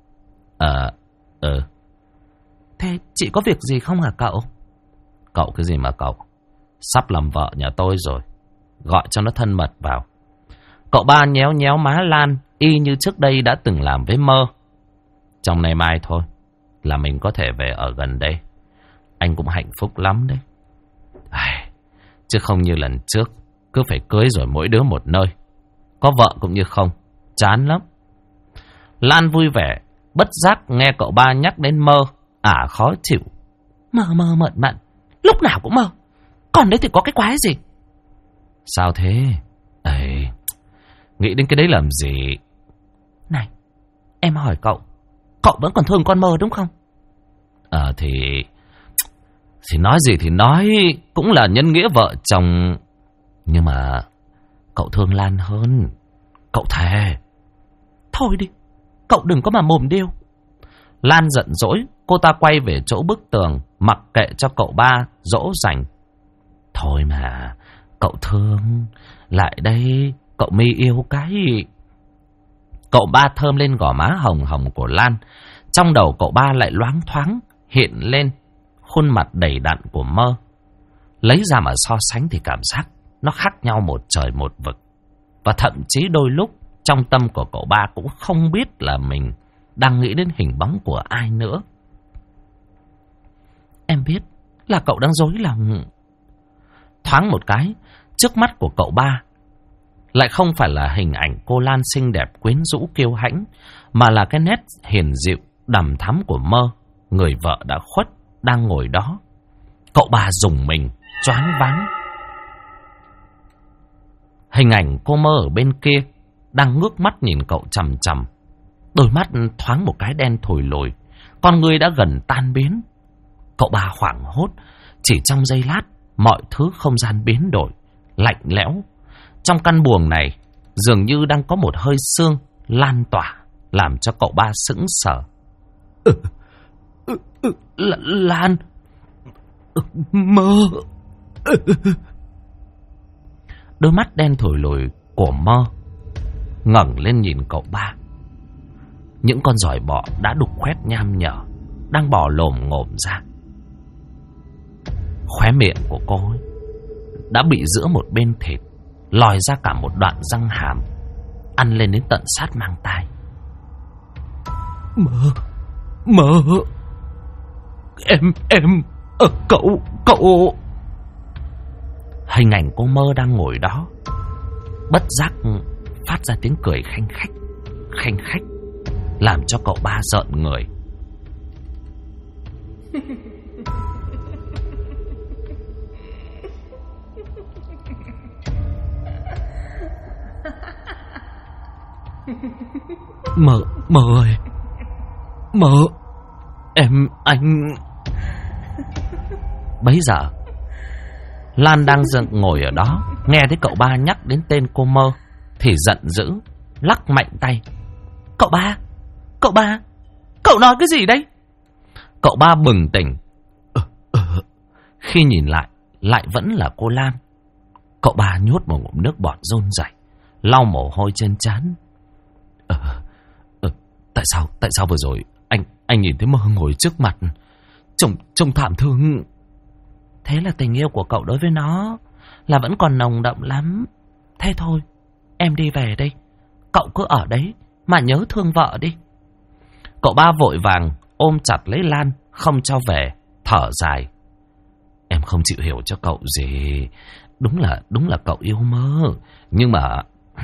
Thế chị có việc gì không hả cậu? Cậu cái gì mà cậu? Sắp làm vợ nhà tôi rồi. Gọi cho nó thân mật vào. Cậu Ba nhéo nhéo má Lan, y như trước đây đã từng làm với Mơ. Trong ngày mai thôi là mình có thể về ở gần đây. Anh cũng hạnh phúc lắm đấy. Chứ không như lần trước, cứ phải cưới rồi mỗi đứa một nơi. Có vợ cũng như không, chán lắm. Lan vui vẻ, bất giác nghe cậu Ba nhắc đến Mơ, khó chịu. Mơ mận mận, lúc nào cũng mơ. Còn đấy thì có cái quái gì? Sao thế? Nghĩ đến cái đấy làm gì? Này, em hỏi cậu, cậu vẫn còn thương con Mơ đúng không? Thì nói gì thì nói, cũng là nhân nghĩa vợ chồng. Nhưng mà cậu thương Lan hơn. Cậu thề. Thôi đi, cậu đừng có mà mồm điêu. Lan giận dỗi, cô ta quay về chỗ bức tường, mặc kệ cho cậu Ba dỗ dành. Thôi mà, cậu thương. Lại đây, cậu mi yêu cái. Cậu Ba thơm lên gò má hồng hồng của Lan. Trong đầu cậu Ba lại loáng thoáng hiện lên khuôn mặt đầy đặn của Mơ. Lấy ra mà so sánh thì cảm giác nó khác nhau một trời một vực. Và thậm chí đôi lúc trong tâm của cậu Ba cũng không biết là mình đang nghĩ đến hình bóng của ai nữa. Em biết là cậu đang dối lòng. Thoáng một cái, trước mắt của cậu Ba lại không phải là hình ảnh cô Lan xinh đẹp quyến rũ kiêu hãnh, mà là cái nét hiền dịu đằm thắm của Mơ, người vợ đã khuất đang ngồi đó. Cậu Ba rùng mình, choáng váng. Hình ảnh cô Mơ ở bên kia đang ngước mắt nhìn cậu chằm chằm. Đôi mắt thoáng một cái đen thùi lùi, con người đã gần tan biến. Cậu Ba hoảng hốt, chỉ trong giây lát mọi thứ không gian biến đổi, lạnh lẽo. Trong căn buồng này dường như đang có một hơi sương lan tỏa, làm cho cậu Ba sững sờ. Lan, Mơ. Đôi mắt đen thùi lùi của Mơ ngẩng lên nhìn cậu Ba. Những con giòi bọ đã đục khoét nham nhở đang bò lồm ngồm ra. Khóe miệng của cô ấy đã bị giữa một bên thịt lòi ra cả một đoạn răng hàm, ăn lên đến tận sát mang tai. Mơ, em, cậu. Hình ảnh cô Mơ đang ngồi đó, bất giác phát ra tiếng cười khanh khách, làm cho cậu Ba rợn người. Mơ ơi, Mơ, anh. Bấy giờ Lan đang dựng ngồi ở đó, nghe thấy cậu Ba nhắc đến tên cô Mơ thì giận dữ, lắc mạnh tay. Cậu ba, cậu nói cái gì đấy? Cậu Ba bừng tỉnh. Khi nhìn lại vẫn là cô Lan. Cậu Ba nhốt một ngụm nước bọt run rẩy, lau mồ hôi trên trán. Tại sao vừa rồi anh nhìn thấy Mơ ngồi trước mặt, trông thảm thương. Thế là tình yêu của cậu đối với nó là vẫn còn nồng đậm lắm. Thế thôi, em đi về đây. Cậu cứ ở đấy mà nhớ thương vợ đi. Cậu Ba vội vàng ôm chặt lấy Lan, không cho về, thở dài. Em không chịu hiểu cho cậu gì. Đúng là cậu yêu Mơ, nhưng mà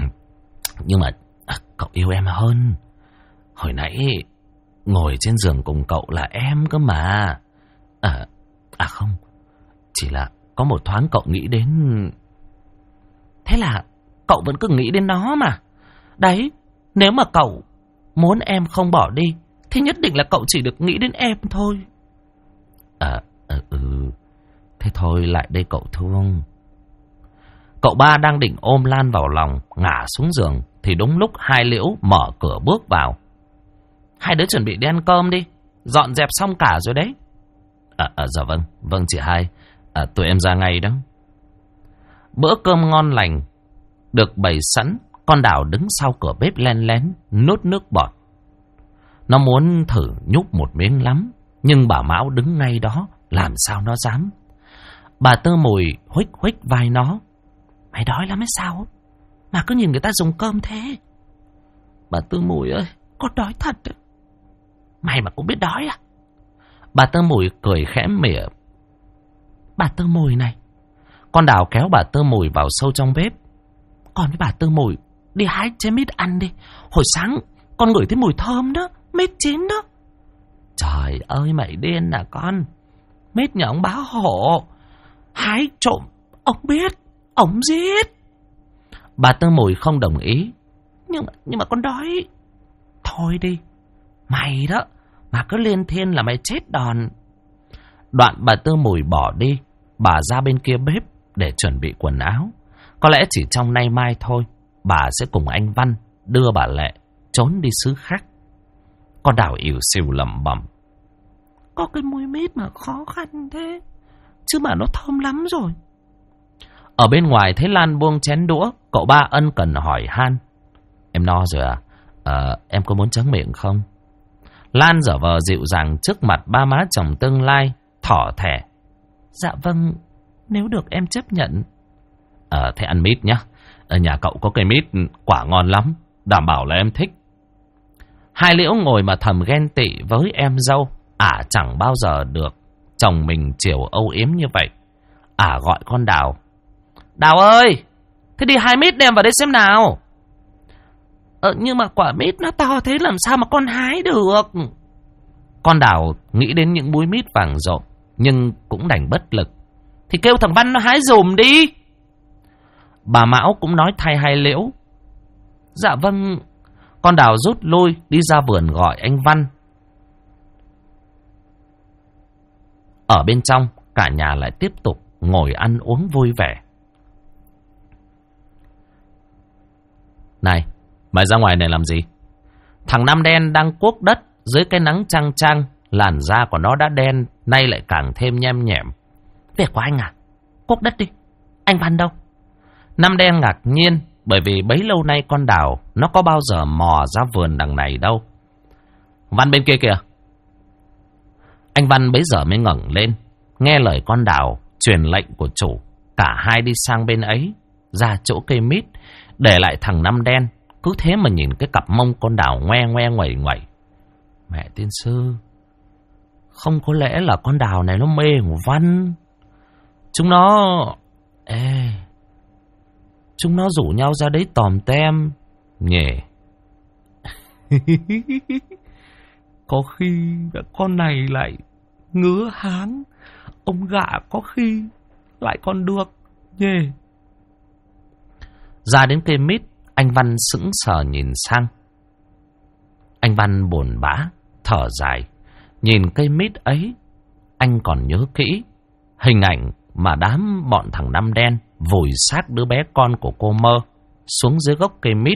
cậu yêu em hơn. Hồi nãy ngồi trên giường cùng cậu là em cơ mà. Không, chỉ là có một thoáng cậu nghĩ đến... Thế là cậu vẫn cứ nghĩ đến nó mà. Đấy, nếu mà cậu muốn em không bỏ đi thì nhất định là cậu chỉ được nghĩ đến em thôi. Thế thôi lại đây cậu Thương. Cậu Ba đang định ôm Lan vào lòng, ngả xuống giường, thì đúng lúc Hai Liễu mở cửa bước vào. Hai đứa chuẩn bị đi ăn cơm đi, dọn dẹp xong cả rồi đấy. Dạ vâng, vâng chị Hai. Tụi em ra ngay đó. Bữa cơm ngon lành được bày sẵn. Con Đào đứng sau cửa bếp len lén nuốt nước bọt. Nó muốn thử nhúc một miếng lắm, nhưng bà Mão đứng ngay đó, làm sao nó dám. Bà Tư Mùi huých huých vai nó. Mày đói lắm hay sao mà cứ nhìn người ta dùng cơm thế? Bà Tư Mùi ơi, con đói thật. Mày mà cũng biết đói à? Bà Tư Mùi cười khẽ mỉa. Bà Tư Mùi này. Con Đào kéo bà Tư Mùi vào sâu trong bếp. Con với bà Tư Mùi đi hái trái mít ăn đi. Hồi sáng con ngửi thấy mùi thơm đó, mít chín đó. Trời ơi mày điên à con. Mít nhà ông Bá Hộ. Hái trộm, ông biết, ông giết. Bà Tư Mùi không đồng ý. Nhưng mà con đói. Thôi đi, mày đó mà cứ liên thiên là mày chết đòn. Đoạn bà Tư Mùi bỏ đi. Bà ra bên kia bếp để chuẩn bị quần áo. Có lẽ chỉ trong nay mai thôi, bà sẽ cùng anh Văn đưa bà Lệ trốn đi xứ khác. Con Đào ỉu xìu lẩm bẩm. Có cái mùi mít mà khó khăn thế, chứ mà nó thơm lắm rồi. Ở bên ngoài thấy Lan buông chén đũa, cậu Ba ân cần hỏi han. Em no rồi à? Em có muốn tráng miệng không? Lan giả vờ dịu dàng trước mặt ba má chồng tương lai, thỏ thẻ. Dạ vâng, nếu được em chấp nhận. Thế ăn mít nhá. Ở nhà cậu có cây mít quả ngon lắm, đảm bảo là em thích. Hai Liễu ngồi mà thầm ghen tị với em dâu. Chẳng bao giờ được chồng mình chiều âu yếm như vậy. Gọi con Đào. Đào ơi, thế đi hái mít đem vào đây xem nào. Nhưng mà quả mít nó to thế làm sao mà con hái được? Con Đào nghĩ đến những búi mít vàng rộm, nhưng cũng đành bất lực. Thì kêu thằng Văn nó hái dùm đi. Bà Mão cũng nói thay Hai Liễu. Dạ vâng. Con Đào rút lui đi ra vườn gọi anh Văn. Ở bên trong, cả nhà lại tiếp tục ngồi ăn uống vui vẻ. Này, mày ra ngoài này làm gì? Thằng Năm Đen đang cuốc đất dưới cái nắng chang chang. Làn da của nó đã đen, nay lại càng thêm nhem nhẹm. Việc của anh à? Cuốc đất đi. Anh Văn đâu? Năm Đen ngạc nhiên, bởi vì bấy lâu nay con Đào nó có bao giờ mò ra vườn đằng này đâu. Văn bên kia kìa. Anh Văn bấy giờ mới ngẩng lên, nghe lời con Đào truyền lệnh của chủ. Cả hai đi sang bên ấy, ra chỗ cây mít, để lại thằng Năm Đen cứ thế mà nhìn cái cặp mông con Đào ngoe ngoe ngoẩy ngoẩy. Mẹ tiên sư, không có lẽ là con Đào này nó mê của Văn. Chúng nó rủ nhau ra đấy tòm tem nhỉ. Có khi con này lại ngứa háng, ông gạ có khi lại còn được nhỉ. Ra đến cây mít, anh Văn sững sờ nhìn sang. Anh Văn buồn bã, thở dài, nhìn cây mít ấy. Anh còn nhớ kỹ hình ảnh mà đám bọn thằng Năm Đen vùi xác đứa bé con của cô Mơ xuống dưới gốc cây mít.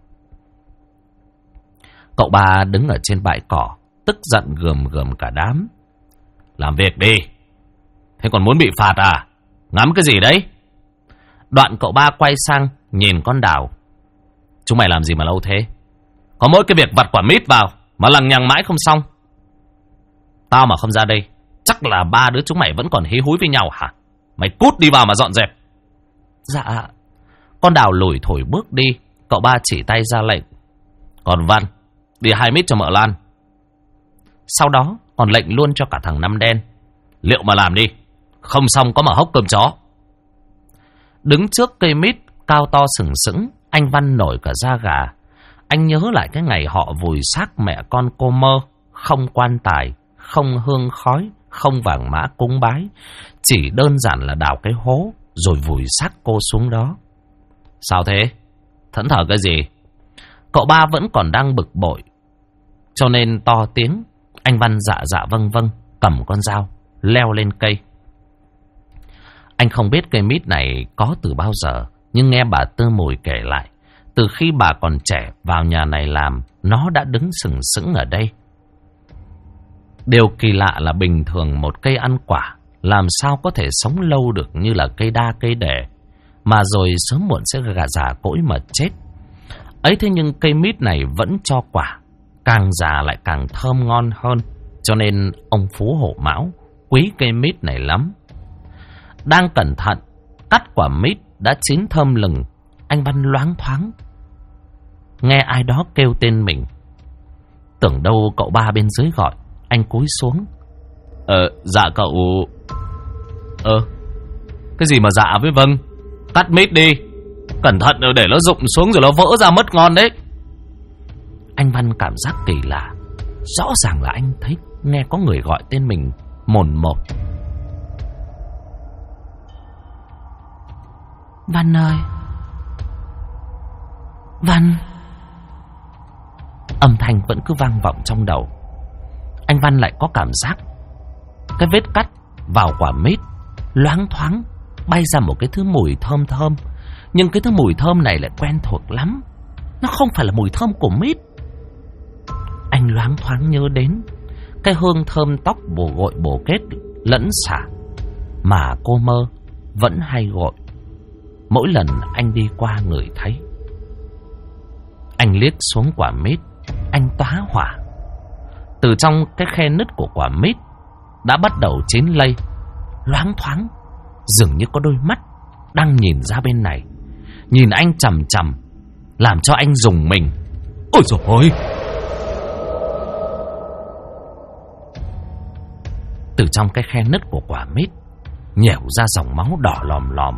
Cậu Ba đứng ở trên bãi cỏ, tức giận gườm gườm cả đám. Làm việc đi. Thế còn muốn bị phạt à? Ngắm cái gì đấy? Đoạn cậu Ba quay sang nhìn con Đào. Chúng mày làm gì mà lâu thế? Có mỗi cái việc vặt quả mít vào mà lằng nhằng mãi không xong. Tao mà không ra đây, chắc là ba đứa chúng mày vẫn còn hí húi với nhau hả? Mày cút đi vào mà dọn dẹp. Dạ. Con Đào lủi thổi bước đi. Cậu Ba chỉ tay ra lệnh. Còn Văn, đi hái mít cho mợ Lan. Sau đó còn lệnh luôn cho cả thằng Năm Đen. Liệu mà làm đi, không xong có mà hốc cơm chó. Đứng trước cây mít cao to sừng sững, anh Văn nổi cả da gà. Anh nhớ lại cái ngày họ vùi xác mẹ con cô Mơ. Không quan tài, không hương khói, không vàng mã cúng bái, chỉ đơn giản là đào cái hố rồi vùi xác cô xuống đó. Sao thế? Thẫn thờ cái gì? Cậu ba vẫn còn đang bực bội, cho nên to tiếng. Anh Văn dạ vâng vâng, cầm con dao leo lên cây. Anh không biết cây mít này có từ bao giờ, nhưng nghe bà Tư Mùi kể lại, từ khi bà còn trẻ vào nhà này làm, nó đã đứng sừng sững ở đây. Điều kỳ lạ là bình thường một cây ăn quả làm sao có thể sống lâu được như là cây đa cây đề, mà rồi sớm muộn sẽ già cỗi mà chết. Ấy thế nhưng cây mít này vẫn cho quả, càng già lại càng thơm ngon hơn, cho nên ông Phú Hộ Mão quý cây mít này lắm. Đang cẩn thận cắt quả mít đã chín thơm lừng, anh Văn loáng thoáng nghe ai đó kêu tên mình. Tưởng đâu cậu ba bên dưới gọi, anh cúi xuống. Dạ cậu. Cái gì mà dạ với vâng? Cắt mít đi, cẩn thận để nó rụng xuống rồi nó vỡ ra mất ngon đấy. Anh Văn cảm giác kỳ lạ. Rõ ràng là anh thấy nghe có người gọi tên mình mồn một. Văn ơi, Văn. Âm thanh vẫn cứ vang vọng trong đầu. Anh Văn lại có cảm giác cái vết cắt vào quả mít loáng thoáng bay ra một cái thứ mùi thơm thơm. Nhưng cái thứ mùi thơm này lại quen thuộc lắm. Nó không phải là mùi thơm của mít. Anh loáng thoáng nhớ đến cái hương thơm tóc bồ gội bồ kết lẫn xả mà cô Mơ vẫn hay gội mỗi lần anh đi qua người thấy. Anh liếc xuống quả mít, anh tóa hỏa. Từ trong cái khe nứt của quả mít đã bắt đầu chín lây. Loáng thoáng dường như có đôi mắt đang nhìn ra bên này, nhìn anh chằm chằm, làm cho anh rùng mình. Ôi dồi ôi! Từ trong cái khe nứt của quả mít nhẻo ra dòng máu đỏ lòm lòm.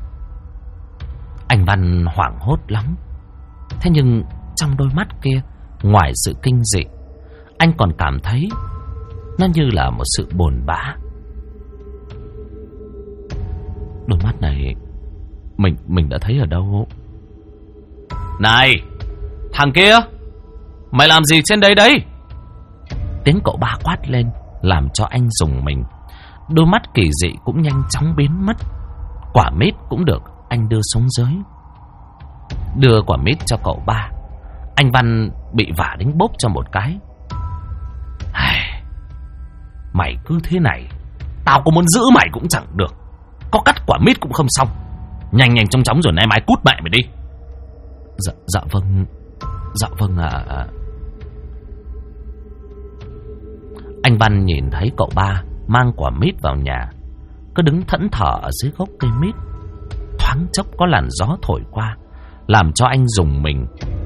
Anh Văn hoảng hốt lắm. Thế nhưng trong đôi mắt kia, ngoài sự kinh dị, anh còn cảm thấy nó như là một sự buồn bã. Đôi mắt này mình đã thấy ở đâu? Này, thằng kia, mày làm gì trên đây đấy? Tiếng cậu ba quát lên làm cho anh rùng mình. Đôi mắt kỳ dị cũng nhanh chóng biến mất. Quả mít cũng được anh đưa xuống dưới. Đưa quả mít cho cậu ba, anh Văn bị vả đánh bốp cho một cái. Mày cứ thế này, tao có muốn giữ mày cũng chẳng được. Có cắt quả mít cũng không xong. Nhanh nhanh chóng chóng rồi nay mai cút mẹ mày đi. Dạ vâng ạ. Anh Văn nhìn thấy cậu ba mang quả mít vào nhà, cứ đứng thẫn thờ ở dưới gốc cây mít. Thoáng chốc có làn gió thổi qua, làm cho anh rùng mình.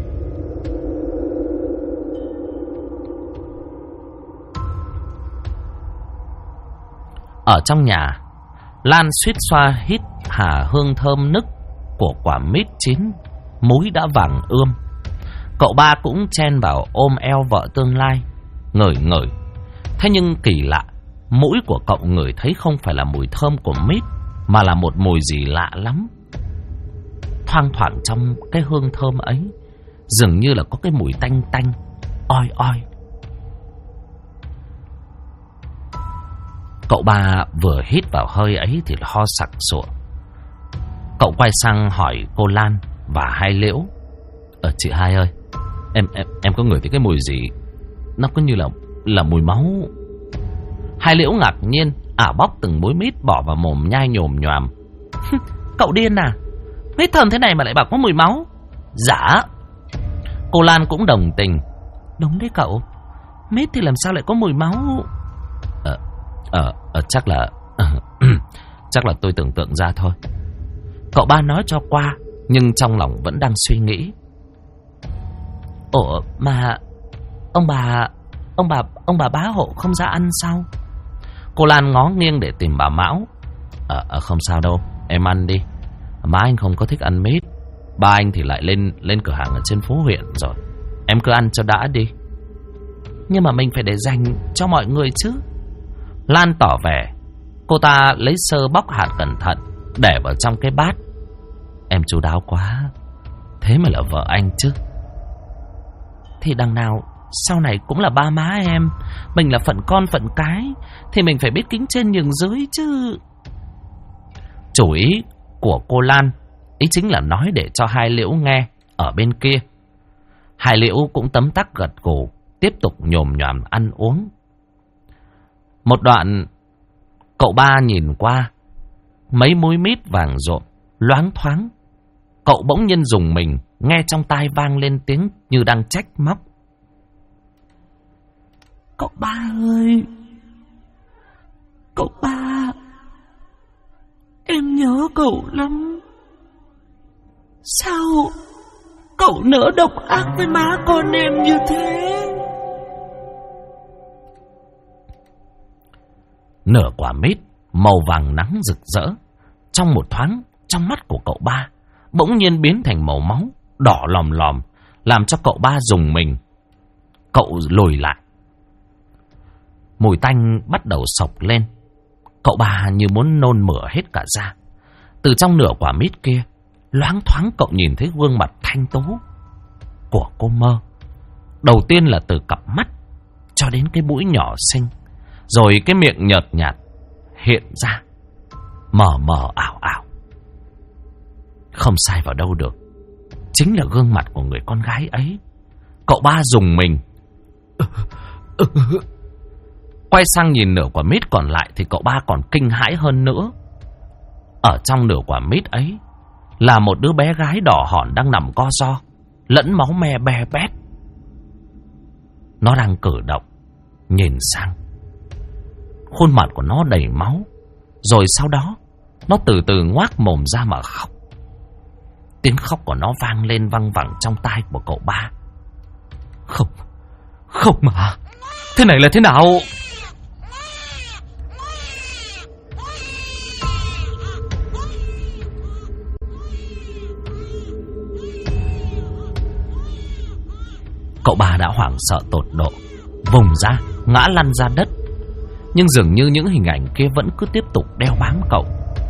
Ở trong nhà, Lan suýt xoa hít hà hương thơm nức của quả mít chín, múi đã vàng ươm. Cậu ba cũng chen vào ôm eo vợ tương lai, ngửi ngửi. Thế nhưng kỳ lạ, mũi của cậu ngửi thấy không phải là mùi thơm của mít, mà là một mùi gì lạ lắm. Thoang thoảng trong cái hương thơm ấy dường như là có cái mùi tanh tanh, oi oi. Cậu ba vừa hít vào hơi ấy thì ho sặc sụa. Cậu quay sang hỏi cô Lan và Hai Liễu. Chị Hai ơi, em có ngửi thấy cái mùi gì? Nó cứ như là mùi máu. Hai Liễu ngạc nhiên bóc từng múi mít bỏ vào mồm nhai nhồm nhoàm. Cậu điên à? Mít thơm thế này mà lại bảo có mùi máu? Dạ. Cô Lan cũng đồng tình. Đúng đấy cậu, mít thì làm sao lại có mùi máu? Chắc là chắc là tôi tưởng tượng ra thôi. Cậu ba nói cho qua, nhưng trong lòng vẫn đang suy nghĩ. Ủa mà ông bà bá hộ không ra ăn sao? Cô Lan ngó nghiêng để tìm bà Mão. Không sao đâu, em ăn đi. Má anh không có thích ăn mít, ba anh thì lại lên cửa hàng ở trên phố huyện rồi. Em cứ ăn cho đã đi. Nhưng mà mình phải để dành cho mọi người chứ. Lan tỏ vẻ. Cô ta lấy sơ bóc hạt cẩn thận, để vào trong cái bát. Em chu đáo quá, thế mà là vợ anh chứ. Thì đằng nào sau này cũng là ba má em. Mình là phận con phận cái, thì mình phải biết kính trên nhường dưới chứ. Chủ ý của cô Lan ý chính là nói để cho hai Liễu nghe ở bên kia. Hai Liễu cũng tấm tắc gật gù, tiếp tục nhồm nhòm ăn uống. Một đoạn, cậu ba nhìn qua, mấy múi mít vàng rộm, loáng thoáng. Cậu bỗng nhiên rùng mình, nghe trong tai vang lên tiếng như đang trách móc. Cậu ba ơi! Cậu ba! Em nhớ cậu lắm. Sao cậu nỡ độc ác với má con em như thế? Nửa quả mít màu vàng nắng rực rỡ, trong một thoáng, trong mắt của cậu ba bỗng nhiên biến thành màu máu, đỏ lòm lòm, làm cho cậu ba rùng mình. Cậu lùi lại. Mùi tanh bắt đầu sộc lên. Cậu ba như muốn nôn mửa hết cả ra. Từ trong nửa quả mít kia, loáng thoáng cậu nhìn thấy gương mặt thanh tú của cô Mơ. Đầu tiên là từ cặp mắt cho đến cái mũi nhỏ xinh, rồi cái miệng nhợt nhạt hiện ra, mờ mờ ảo ảo. Không sai vào đâu được, chính là gương mặt của người con gái ấy. Cậu ba rùng mình. Quay sang nhìn nửa quả mít còn lại thì cậu ba còn kinh hãi hơn nữa. Ở trong nửa quả mít ấy là một đứa bé gái đỏ hòn đang nằm co ro, lẫn máu me be bét. Nó đang cử động, nhìn sang. Khuôn mặt của nó đầy máu, rồi sau đó nó từ từ ngoác mồm ra mà khóc. Tiếng khóc của nó vang lên văng vẳng trong tai của cậu ba. Không, không mà, thế này là thế nào? Cậu ba đã hoảng sợ tột độ, vùng ra, ngã lăn ra đất. Nhưng dường như những hình ảnh kia vẫn cứ tiếp tục đeo bám cậu.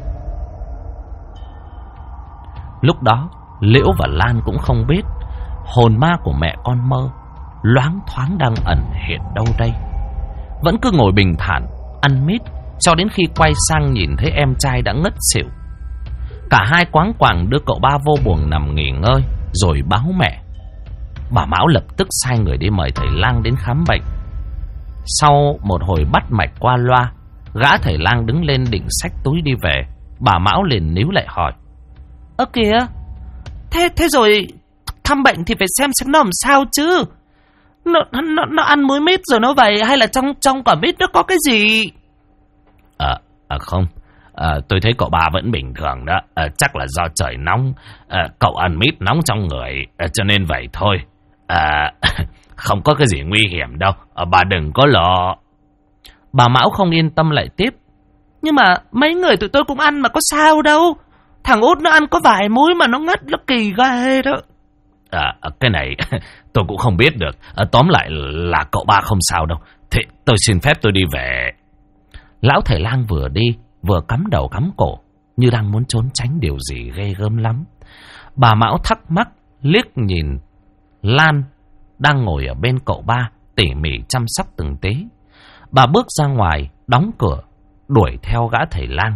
Lúc đó, Liễu và Lan cũng không biết hồn ma của mẹ con Mơ loáng thoáng đang ẩn hiện đâu đây. Vẫn cứ ngồi bình thản, ăn mít, cho đến khi quay sang nhìn thấy em trai đã ngất xỉu. Cả hai quáng quàng đưa cậu ba vô buồng nằm nghỉ ngơi, rồi báo mẹ. Bà Mão lập tức sai người đi mời thầy lang đến khám bệnh. Sau một hồi bắt mạch qua loa, gã thầy lang đứng lên định xách túi đi về. Bà Mão liền níu lại hỏi: Ơ kìa, thế rồi thăm bệnh thì phải xem nó làm sao chứ. Nó ăn muối mít rồi nó vậy, hay là trong quả mít nó có cái gì? Không, tôi thấy cậu ba vẫn bình thường đó. Chắc là do trời nóng, cậu ăn mít nóng trong người, cho nên vậy thôi. Không có cái gì nguy hiểm đâu, bà đừng có lo. Bà Mão không yên tâm lại tiếp: Nhưng mà mấy người tụi tôi cũng ăn mà có sao đâu. Thằng Út nó ăn có vài múi mà nó ngất, nó kỳ ghê đó. Cái này tôi cũng không biết được. Tóm lại là cậu ba không sao đâu. Thế tôi xin phép tôi đi về. Lão thầy lang vừa đi vừa cắm đầu cắm cổ, như đang muốn trốn tránh điều gì ghê gớm lắm. Bà Mão thắc mắc liếc nhìn Lan đang ngồi ở bên cậu ba, tỉ mỉ chăm sóc từng tế. Bà bước ra ngoài, đóng cửa, đuổi theo gã thầy lang.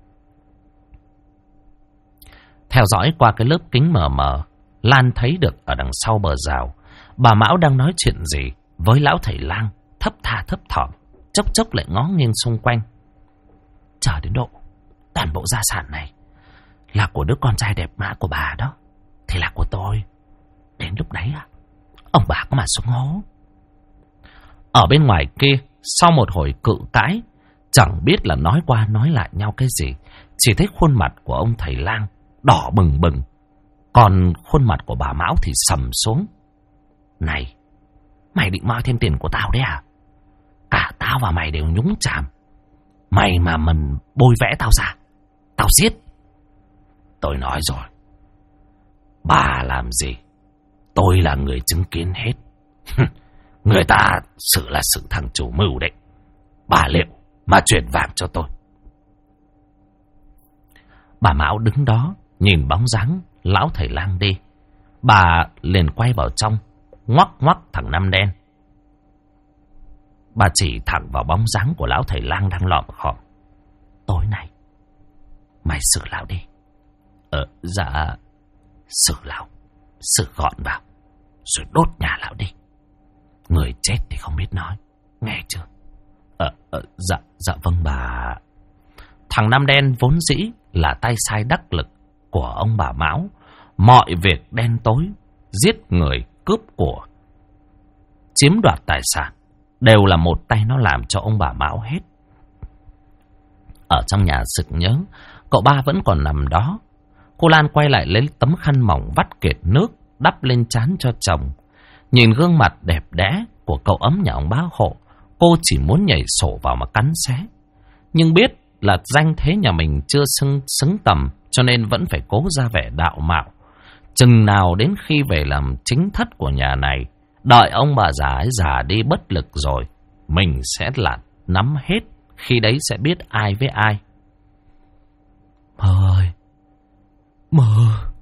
Theo dõi qua cái lớp kính mờ mờ, Lan thấy được ở đằng sau bờ rào, bà Mão đang nói chuyện gì với lão thầy lang, thấp tha thấp thỏm, chốc chốc lại ngó nghiêng xung quanh. Chờ đến độ toàn bộ gia sản này là của đứa con trai đẹp mã của bà đó, thì là của tôi. Đến lúc đấy ông bà có mà xuống hố. Ở bên ngoài kia, sau một hồi cự cãi, chẳng biết là nói qua nói lại nhau cái gì, chỉ thấy khuôn mặt của ông thầy lang đỏ bừng bừng, còn khuôn mặt của bà Mão thì sầm xuống. Này, mày định moi thêm tiền của tao đấy à? Cả tao và mày đều nhúng chàm. Mày mà mình bôi vẽ tao ra, tao giết. Tôi nói rồi, bà làm gì tôi là người chứng kiến hết. Người ta xử là sự thằng chủ mưu đấy. Bà liệu Bà chuyển vàng cho tôi. Bà Mão đứng đó nhìn bóng dáng lão thầy lang đi. Bà liền quay vào trong, ngoắc ngoắc thằng Năm Đen. Bà chỉ thẳng vào bóng dáng của lão thầy lang đang lọm khọm. Tối nay mày xử lão đi. Dạ. Xử lão, xử gọn vào, rồi đốt nhà lão đi. Người chết thì không biết nói, nghe chưa? Dạ vâng bà. Thằng Năm Đen vốn dĩ là tay sai đắc lực của ông bà Mão. Mọi việc đen tối, giết người, cướp của, chiếm đoạt tài sản đều là một tay nó làm cho ông bà Mão hết. Ở trong nhà sực nhớ, cậu ba vẫn còn nằm đó. Cô Lan quay lại lấy tấm khăn mỏng vắt kiệt nước đắp lên trán cho chồng. Nhìn gương mặt đẹp đẽ của cậu ấm nhà ông bá hộ, cô chỉ muốn nhảy sổ vào mà cắn xé. Nhưng biết là danh thế nhà mình chưa xứng tầm, cho nên vẫn phải cố ra vẻ đạo mạo. Chừng nào đến khi về làm chính thất của nhà này, đợi ông bà già ấy già đi bất lực rồi, mình sẽ là nắm hết, khi đấy sẽ biết ai với ai. Mơ ơi, Mơ,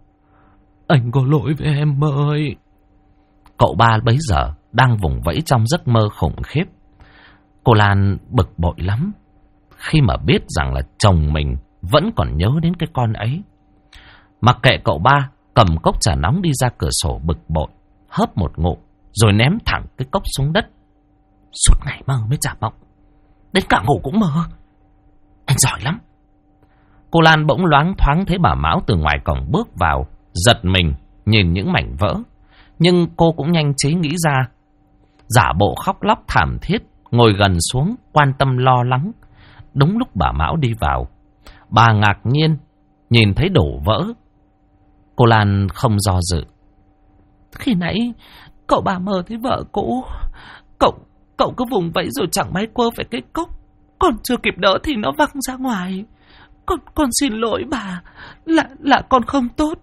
anh có lỗi với em Mơ ơi. Cậu ba bấy giờ đang vùng vẫy trong giấc mơ khủng khiếp. Cô Lan bực bội lắm khi mà biết rằng là chồng mình vẫn còn nhớ đến cái con ấy. Mặc kệ cậu ba, cầm cốc trà nóng đi ra cửa sổ bực bội, hớp một ngụm rồi ném thẳng cái cốc xuống đất. Suốt ngày mơ mới chả mộng, đến cả ngủ cũng mơ. Anh giỏi lắm. Cô Lan bỗng loáng thoáng thấy bà Mão từ ngoài cổng bước vào, giật mình nhìn những mảnh vỡ. Nhưng cô cũng nhanh trí nghĩ ra, giả bộ khóc lóc thảm thiết, ngồi gần xuống quan tâm lo lắng. Đúng lúc bà Mão đi vào, bà ngạc nhiên nhìn thấy đổ vỡ. Cô Lan không do dự. Khi nãy cậu bà mơ thấy vợ cũ, cậu cứ vùng vẫy rồi chẳng may quơ phải cái cốc, còn chưa kịp đỡ thì nó văng ra ngoài. Con xin lỗi bà, là con không tốt.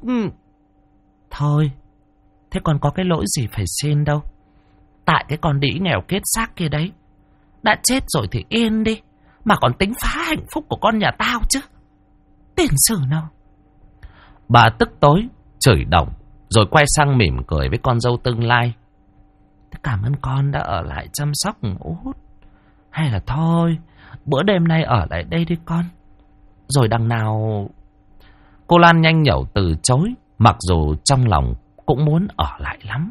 Thôi, thế còn có cái lỗi gì phải xin đâu. Tại cái con đĩ nghèo kết xác kia đấy, đã chết rồi thì yên đi, mà còn tính phá hạnh phúc của con nhà tao chứ. Tiền sử nào. Bà tức tối, chửi đồng, rồi quay sang mỉm cười với con dâu tương lai. Cảm ơn con đã ở lại chăm sóc Út. Hay là thôi, bữa đêm nay ở lại đây đi con, rồi đằng nào... Cô Lan nhanh nhẩu từ chối, mặc dù trong lòng cũng muốn ở lại lắm.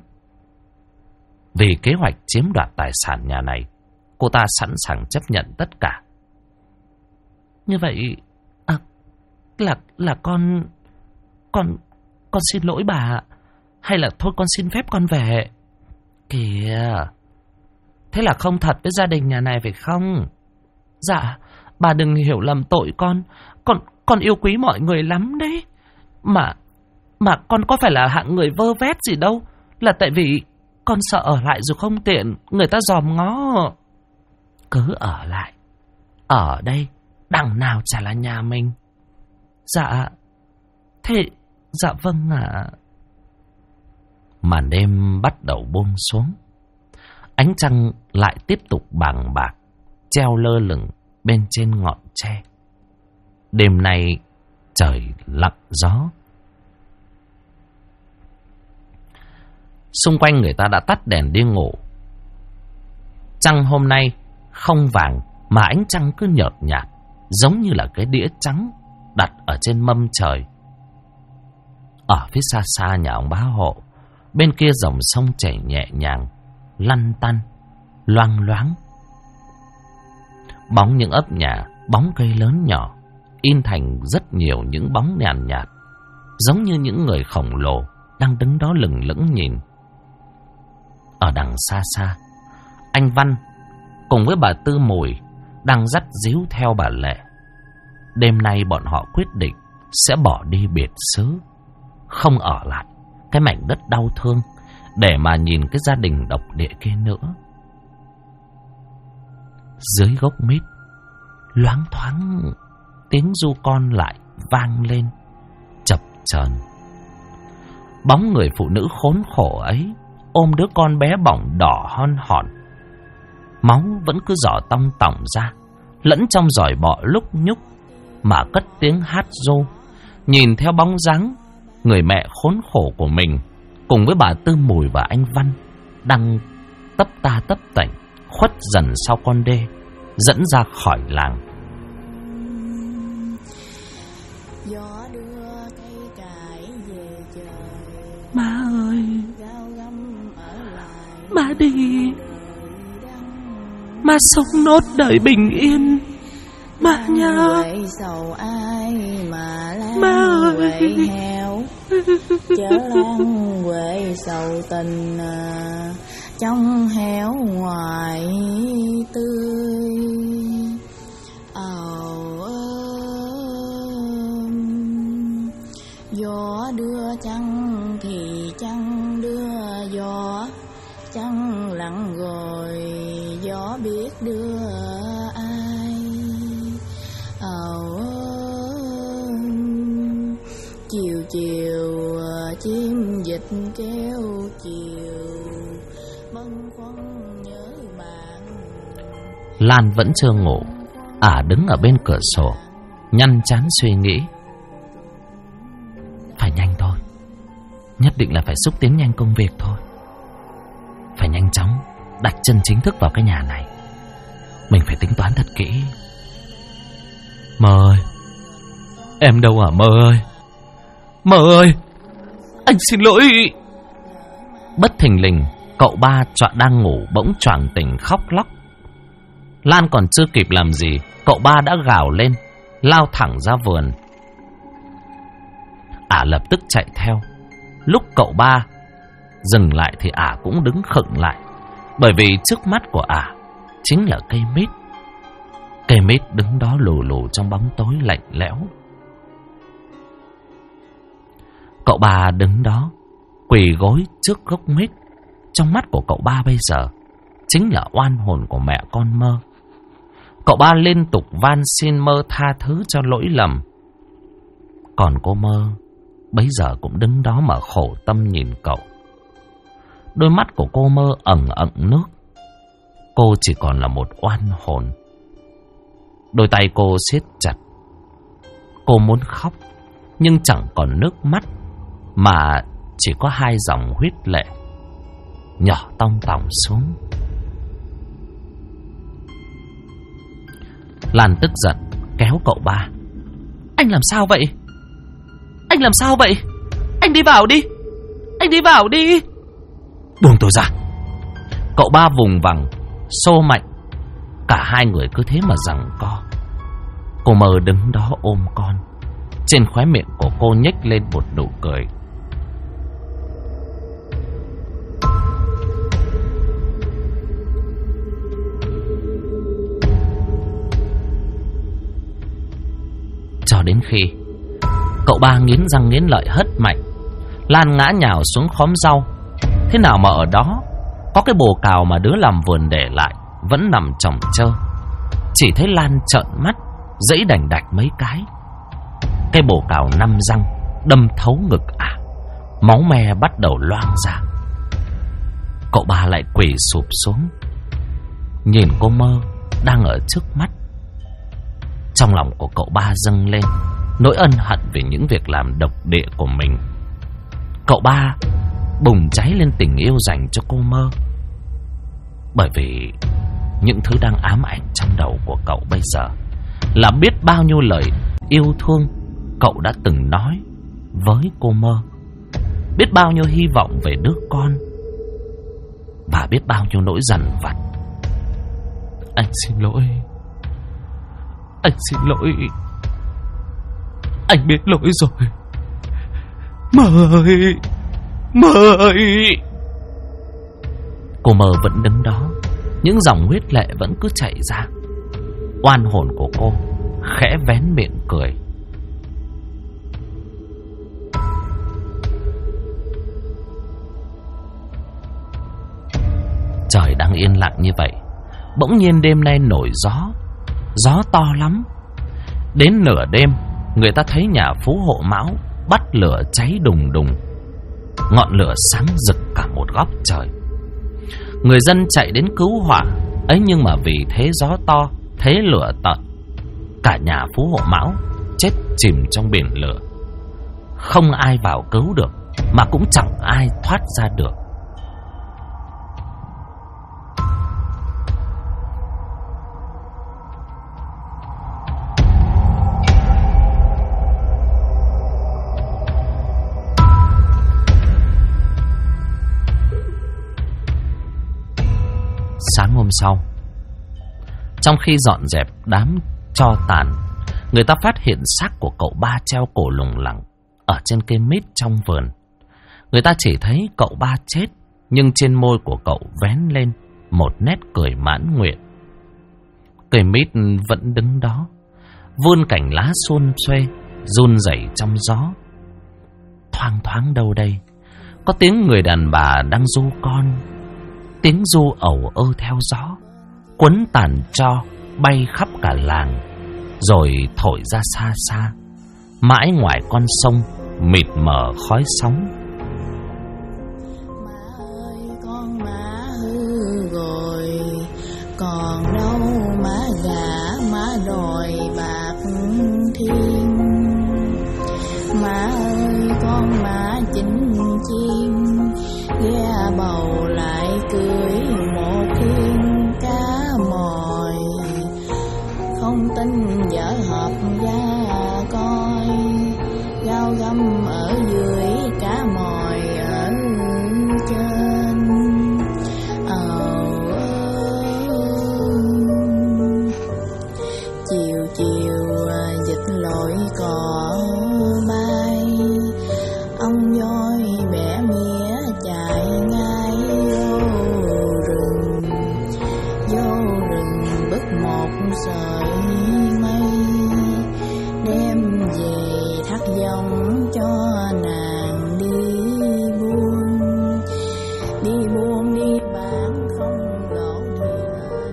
Vì kế hoạch chiếm đoạt tài sản nhà này, cô ta sẵn sàng chấp nhận tất cả. Như vậy, là con xin lỗi bà, hay là thôi con xin phép con về. Kìa, thế là không thật với gia đình nhà này phải không? Dạ, bà đừng hiểu lầm tội con yêu quý mọi người lắm đấy. Mà con có phải là hạng người vơ vét gì đâu, là tại vì con sợ ở lại rồi không tiện, người ta dòm ngó. Cứ ở lại, ở đây đằng nào chả là nhà mình. Dạ, thế, dạ vâng ạ. Màn đêm bắt đầu buông xuống. Ánh trăng lại tiếp tục bàng bạc, treo lơ lửng bên trên ngọn tre. Đêm nay trời lặng gió. Xung quanh người ta đã tắt đèn đi ngủ. Trăng hôm nay không vàng mà ánh trăng cứ nhợt nhạt, giống như là cái đĩa trắng đặt ở trên mâm trời. Ở phía xa xa nhà ông bá hộ, bên kia dòng sông chảy nhẹ nhàng, lăn tăn, loang loáng. Bóng những ấp nhà, bóng cây lớn nhỏ, in thành rất nhiều những bóng nhàn nhạt, giống như những người khổng lồ đang đứng đó lừng lững nhìn. Ở đằng xa xa, anh Văn cùng với bà Tư Mùi đang dắt díu theo bà Lệ. Đêm nay bọn họ quyết định sẽ bỏ đi biệt xứ, không ở lại cái mảnh đất đau thương để mà nhìn cái gia đình độc địa kia nữa. Dưới gốc mít, loáng thoáng tiếng ru con lại vang lên chập chờn. Bóng người phụ nữ khốn khổ ấy ôm đứa con bé bỏng đỏ hon hòn, máu vẫn cứ giỏ tong tỏng ra, lẫn trong giỏi bọ lúc nhúc mà cất tiếng hát ru, nhìn theo bóng dáng người mẹ khốn khổ của mình cùng với bà Tư Mùi và anh Văn đang tấp ta tấp tảnh khuất dần sau con đê dẫn ra khỏi làng. Má ơi, má đi, má sống nốt đời bình yên, má nhớ. Má ơi, chớ lan quệ sầu tình trong héo ngoài tươi. Gió đưa trăng thì trăng đưa gió, trăng lặng rồi gió biết đưa ai. Chiều chiều chim dịch kêu chiều, bâng khuâng nhớ bạn. Lan vẫn chưa ngủ, đứng ở bên cửa sổ nhăn trán suy nghĩ. Phải nhanh thôi, nhất định là phải xúc tiến nhanh công việc thôi. Phải nhanh chóng đặt chân chính thức vào cái nhà này. Mình phải tính toán thật kỹ. Mơ ơi, em đâu hả Mơ ơi? Mơ ơi, anh xin lỗi. Bất thình lình, cậu ba đang ngủ bỗng choàng tỉnh khóc lóc. Lan còn chưa kịp làm gì, cậu ba đã gào lên, lao thẳng ra vườn. Lập tức chạy theo. Lúc cậu ba dừng lại thì cũng đứng khựng lại, bởi vì trước mắt của chính là cây mít. Cây mít đứng đó lù lù trong bóng tối lạnh lẽo. Cậu ba đứng đó quỳ gối trước gốc mít. Trong mắt của cậu ba bây giờ chính là oan hồn của mẹ con Mơ. Cậu ba liên tục van xin Mơ tha thứ cho lỗi lầm. Còn cô Mơ bấy giờ cũng đứng đó mà khổ tâm nhìn cậu. Đôi mắt của cô Mơ ẩn ẩn nước. Cô chỉ còn là một oan hồn. Đôi tay cô siết chặt. Cô muốn khóc nhưng chẳng còn nước mắt, mà chỉ có hai dòng huyết lệ nhỏ tong tỏng xuống. Lan tức giận kéo cậu ba. Anh làm sao vậy? Anh làm sao vậy? Anh đi vào đi. Anh đi vào đi. Buông tôi ra. Cậu ba vùng vằng xô mạnh. Cả hai người cứ thế mà giằng co. Cô Mơ đứng đó ôm con. Trên khóe miệng của cô nhếch lên một nụ cười. Cho đến khi cậu ba nghiến răng nghiến lợi hất mạnh, Lan ngã nhào xuống khóm rau. Thế nào mà ở đó có cái bồ cào mà đứa làm vườn để lại vẫn nằm chồng chơ. Chỉ thấy Lan trợn mắt giãy đành đạch mấy cái. Cái bồ cào 5 răng đâm thấu ngực máu me bắt đầu loang ra. Cậu ba lại quỳ sụp xuống, nhìn cô Mơ đang ở trước mắt. Trong lòng của cậu ba dâng lên nỗi ân hận về những việc làm độc địa của mình. Cậu ba bùng cháy lên tình yêu dành cho cô Mơ, bởi vì những thứ đang ám ảnh trong đầu của cậu bây giờ là biết bao nhiêu lời yêu thương cậu đã từng nói với cô Mơ, biết bao nhiêu hy vọng về đứa con, và biết bao nhiêu nỗi dằn vặt. Anh xin lỗi. Anh xin lỗi. Anh biết lỗi rồi. Mơ ơi, Mơ ơi. Cô Mơ vẫn đứng đó, những dòng huyết lệ vẫn cứ chảy ra. Oan hồn của cô khẽ vén miệng cười. Trời đang yên lặng như vậy, bỗng nhiên đêm nay nổi gió. Gió to lắm. Đến nửa đêm, người ta thấy nhà Phú Hộ Mão bắt lửa cháy đùng đùng. Ngọn lửa sáng rực cả một góc trời. Người dân chạy đến cứu hỏa ấy, nhưng mà vì thế gió to Thế lửa tận, cả nhà Phú Hộ Mão chết chìm trong biển lửa. Không ai vào cứu được, mà cũng chẳng ai thoát ra được. Sáng hôm sau, trong khi dọn dẹp đám tro tàn, người ta phát hiện xác của cậu Ba treo cổ lủng lẳng ở trên cây mít trong vườn. Người ta chỉ thấy cậu Ba chết, nhưng trên môi của cậu vén lên một nét cười mãn nguyện. Cây mít vẫn đứng đó, vươn cành lá xôn xuê, run rẩy trong gió. Thoang thoáng đâu đây, có tiếng người đàn bà đang ru con. Tiếng ru ẩu ơ theo gió, quấn tàn tro bay khắp cả làng, rồi thổi ra xa xa, mãi ngoài con sông mịt mờ khói sóng. Má ơi con má hư rồi, còn đâu má gà má đòi bạc thiên. Má ơi con má chính chim, ghe bầu lại cưới một thiên cá mòi. Không tin vợ hợp gia coi, gao găm ở dưới cá mòi ở trên. Chiều chiều dịch lội cỏ bay, ông voi bẻ mía chạy ngay vô rừng bứt một sợi mây, đem về thắt giống cho nàng đi buôn đi bán không gạo tiền.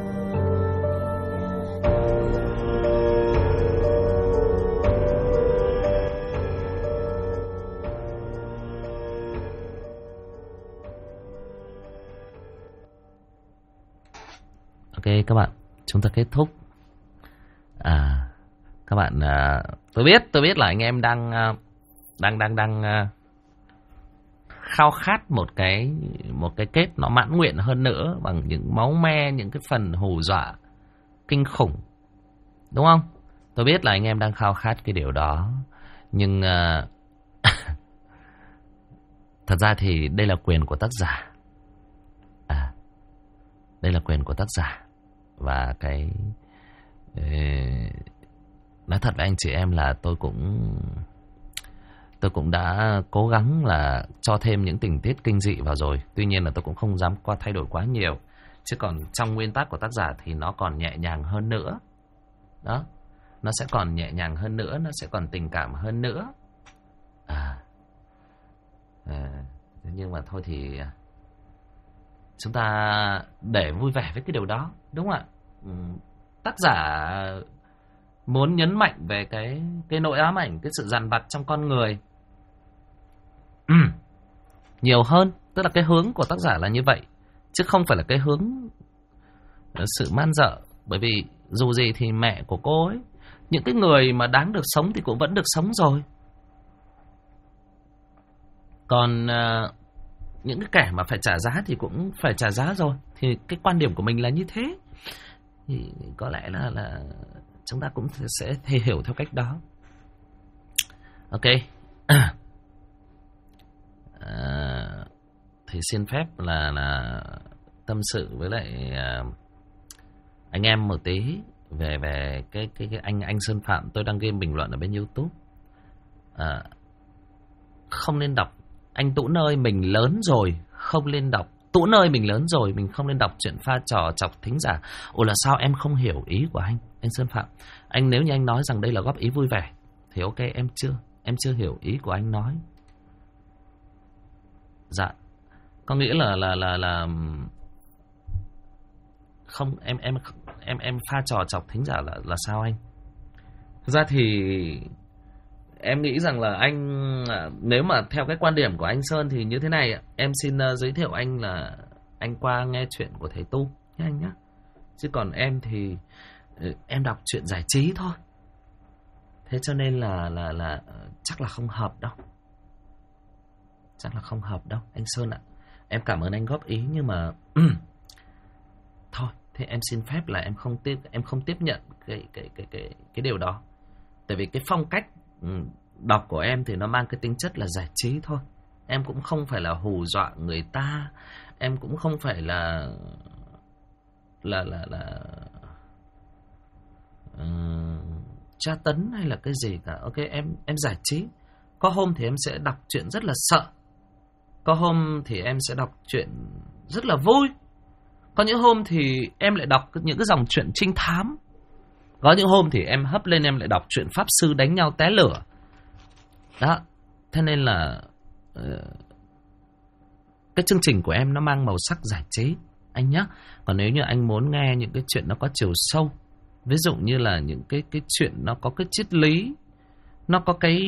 Ok các bạn, chúng ta kết thúc. Các bạn, tôi biết là anh em đang khao khát một cái kết nó mãn nguyện hơn nữa, bằng những máu me, những cái phần hù dọa kinh khủng, đúng không? Tôi biết là anh em đang khao khát cái điều đó, nhưng thật ra thì đây là quyền của tác giả. Đây là quyền của tác giả. Và nói thật với anh chị em là tôi cũng đã cố gắng là cho thêm những tình tiết kinh dị vào rồi. Tuy nhiên là tôi cũng không dám thay đổi quá nhiều. Chứ còn trong nguyên tắc của tác giả thì nó còn nhẹ nhàng hơn nữa. Đó. Nó sẽ còn nhẹ nhàng hơn nữa, nó sẽ còn tình cảm hơn nữa. Nhưng mà thôi thì chúng ta để vui vẻ với cái điều đó, đúng không ạ? Tác giả muốn nhấn mạnh về cái nỗi ám ảnh, cái sự dằn vặt trong con người nhiều hơn. Tức là cái hướng của tác giả là như vậy, chứ không phải là cái hướng sự man dợ. Bởi vì dù gì thì mẹ của cô ấy, những cái người mà đáng được sống thì cũng vẫn được sống rồi. Còn những cái kẻ mà phải trả giá thì cũng phải trả giá rồi. Thì cái quan điểm của mình là như thế. Thì có lẽ là chúng ta cũng sẽ hiểu theo cách đó. Ok. Thì xin phép là tâm sự với lại anh em một tí về cái anh Sơn Phạm. Tôi đang ghi bình luận ở bên YouTube. Không nên đọc. Anh Tũn ơi, mình lớn rồi, không nên đọc. Tũn ơi, mình lớn rồi, mình không nên đọc chuyện pha trò chọc thính giả. Ồ, là sao em không hiểu ý của anh Sơn Phạm? Anh nếu như anh nói rằng đây là góp ý vui vẻ thì ok, em chưa hiểu ý của anh nói. Dạ, có nghĩa là không, em pha trò chọc thính giả là sao anh? Thực ra thì em nghĩ rằng là anh, nếu mà theo cái quan điểm của anh Sơn thì như thế này, em xin giới thiệu anh là anh qua nghe chuyện của thầy Tu nhé anh nhé. Chứ còn em thì em đọc truyện giải trí thôi. Thế cho nên là chắc là không hợp đâu. Chắc là không hợp đâu anh Sơn ạ. Em cảm ơn anh góp ý nhưng mà thôi, thế em xin phép là em không tiếp nhận cái điều đó. Tại vì cái phong cách đọc của em thì nó mang cái tính chất là giải trí thôi. Em cũng không phải là hù dọa người ta, em cũng không phải là tra tấn hay là cái gì cả. Ok, em giải trí. Có hôm thì em sẽ đọc truyện rất là sợ, có hôm thì em sẽ đọc truyện rất là vui, có những hôm thì em lại đọc những cái dòng truyện trinh thám, có những hôm thì em hấp lên em lại đọc truyện pháp sư đánh nhau té lửa. Đó, thế nên là cái chương trình của em nó mang màu sắc giải trí anh nhé. Còn nếu như anh muốn nghe những cái chuyện nó có chiều sâu, ví dụ như là những cái chuyện nó có cái triết lý, nó có cái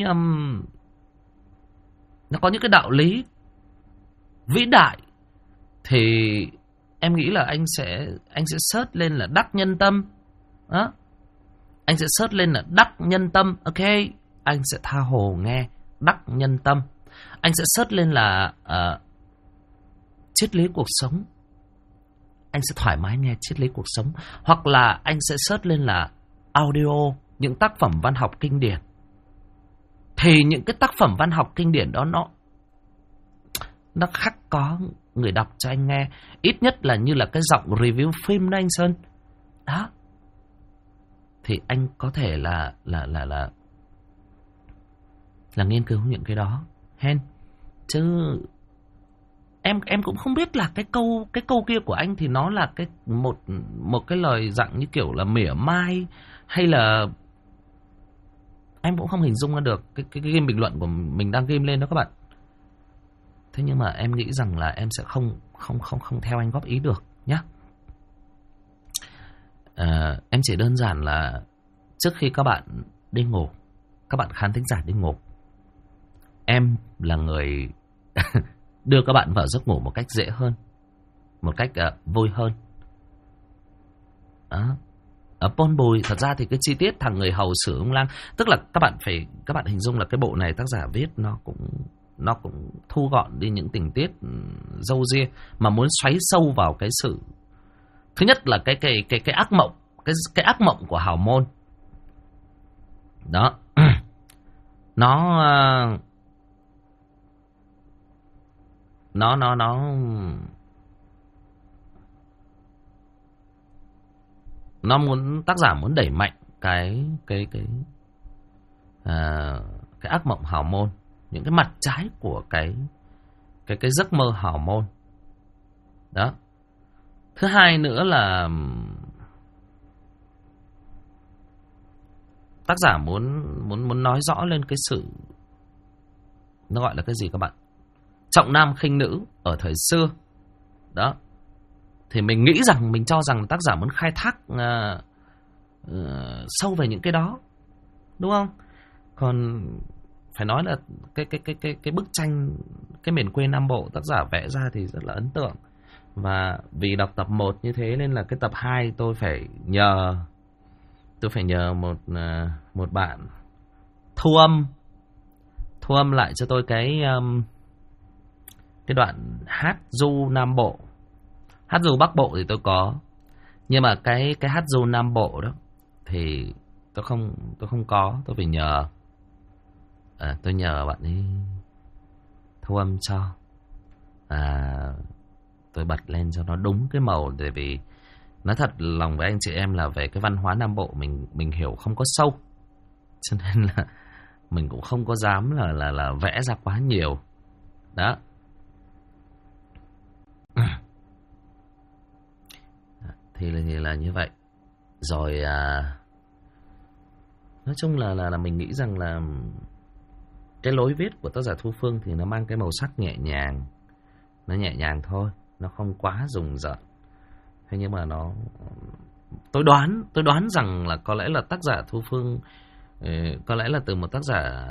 nó có những cái đạo lý vĩ đại, thì em nghĩ là anh sẽ search lên là Đắc Nhân Tâm. Đó, anh sẽ search lên là Đắc Nhân Tâm. Ok, anh sẽ tha hồ nghe Đắc Nhân Tâm. Anh sẽ search lên là triết lý cuộc sống, anh sẽ thoải mái nghe triết lý cuộc sống. Hoặc là anh sẽ search lên là audio, những tác phẩm văn học kinh điển. Thì những cái tác phẩm văn học kinh điển đó nó khắc có người đọc cho anh nghe. Ít nhất là như là cái giọng review phim đó anh Sơn. Đó, thì anh có thể là nghiên cứu những cái đó hen. Chứ em cũng không biết là cái câu kia của anh thì nó là cái một cái lời dạng như kiểu là mỉa mai, hay là em cũng không hình dung ra được cái game bình luận của mình đang game lên đó các bạn. Thế nhưng mà em nghĩ rằng là em sẽ không theo anh góp ý được nhá. Em chỉ đơn giản là trước khi các bạn đi ngủ, các bạn khán thính giả đi ngủ, em là người đưa các bạn vào giấc ngủ một cách dễ hơn, một cách vui hơn. Đó. Ở Pôn Bùi, thật ra thì cái chi tiết thằng người hầu xử ông lang, tức là các bạn hình dung là cái bộ này tác giả viết nó cũng thu gọn đi những tình tiết râu ria, mà muốn xoáy sâu vào cái sự, thứ nhất là cái ác mộng, cái ác mộng của hào môn. Đó. Nó muốn, tác giả muốn đẩy mạnh cái ác mộng hào môn, những cái mặt trái của cái giấc mơ hào môn. Đó. Thứ hai nữa là tác giả muốn nói rõ lên cái sự, nó gọi là cái gì các bạn, trọng nam khinh nữ ở thời xưa. Đó, thì mình nghĩ rằng, mình cho rằng tác giả muốn khai thác sâu về những cái đó, đúng không? Còn phải nói là cái bức tranh cái miền quê Nam Bộ tác giả vẽ ra thì rất là ấn tượng. Và vì đọc tập 1 như thế nên là cái tập 2 tôi phải nhờ một bạn thu âm lại cho tôi cái đoạn hát du Nam Bộ. Hát du Bắc Bộ thì tôi có, nhưng mà cái hát du Nam Bộ đó thì tôi không có, tôi phải nhờ tôi nhờ bạn ấy thu âm cho. Tôi bật lên cho nó đúng cái màu, tại vì nói thật lòng với anh chị em là về cái văn hóa Nam Bộ mình hiểu không có sâu, cho nên là mình cũng không có dám là vẽ ra quá nhiều. Đó. Thì là như vậy. Rồi nói chung là mình nghĩ rằng là cái lối viết của tác giả Thu Phương thì nó mang cái màu sắc nhẹ nhàng. Nó nhẹ nhàng thôi, nó không quá rùng rợn. Thế nhưng mà tôi đoán rằng là có lẽ là tác giả Thu Phương có lẽ là từ một tác giả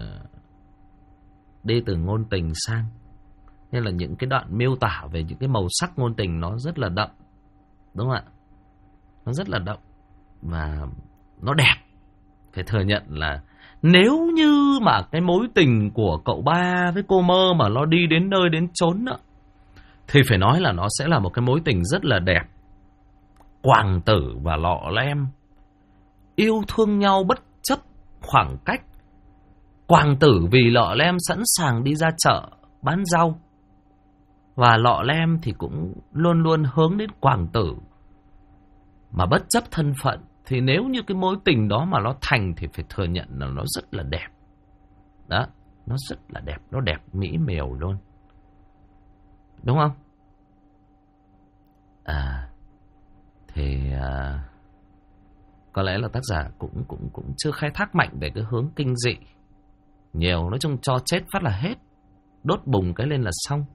đi từ ngôn tình sang, nên là những cái đoạn miêu tả về những cái màu sắc ngôn tình nó rất là đậm, đúng không ạ? Nó rất là đậm và nó đẹp. Phải thừa nhận là nếu như mà cái mối tình của cậu ba với cô Mơ mà nó đi đến nơi đến chốn đó, thì phải nói là nó sẽ là một cái mối tình rất là đẹp. Quàng Tử và Lọ Lem yêu thương nhau bất chấp khoảng cách. Quàng Tử vì Lọ Lem sẵn sàng đi ra chợ bán rau, và Lọ Lem thì cũng luôn luôn hướng đến Quàng Tử. Mà bất chấp thân phận, thì nếu như cái mối tình đó mà nó thành thì phải thừa nhận là nó rất là đẹp. Đó, nó rất là đẹp, nó đẹp mỹ miều luôn. Đúng không? Có lẽ là tác giả cũng chưa khai thác mạnh về cái hướng kinh dị nhiều. Nói chung cho chết phát là hết, đốt bùng cái lên là xong.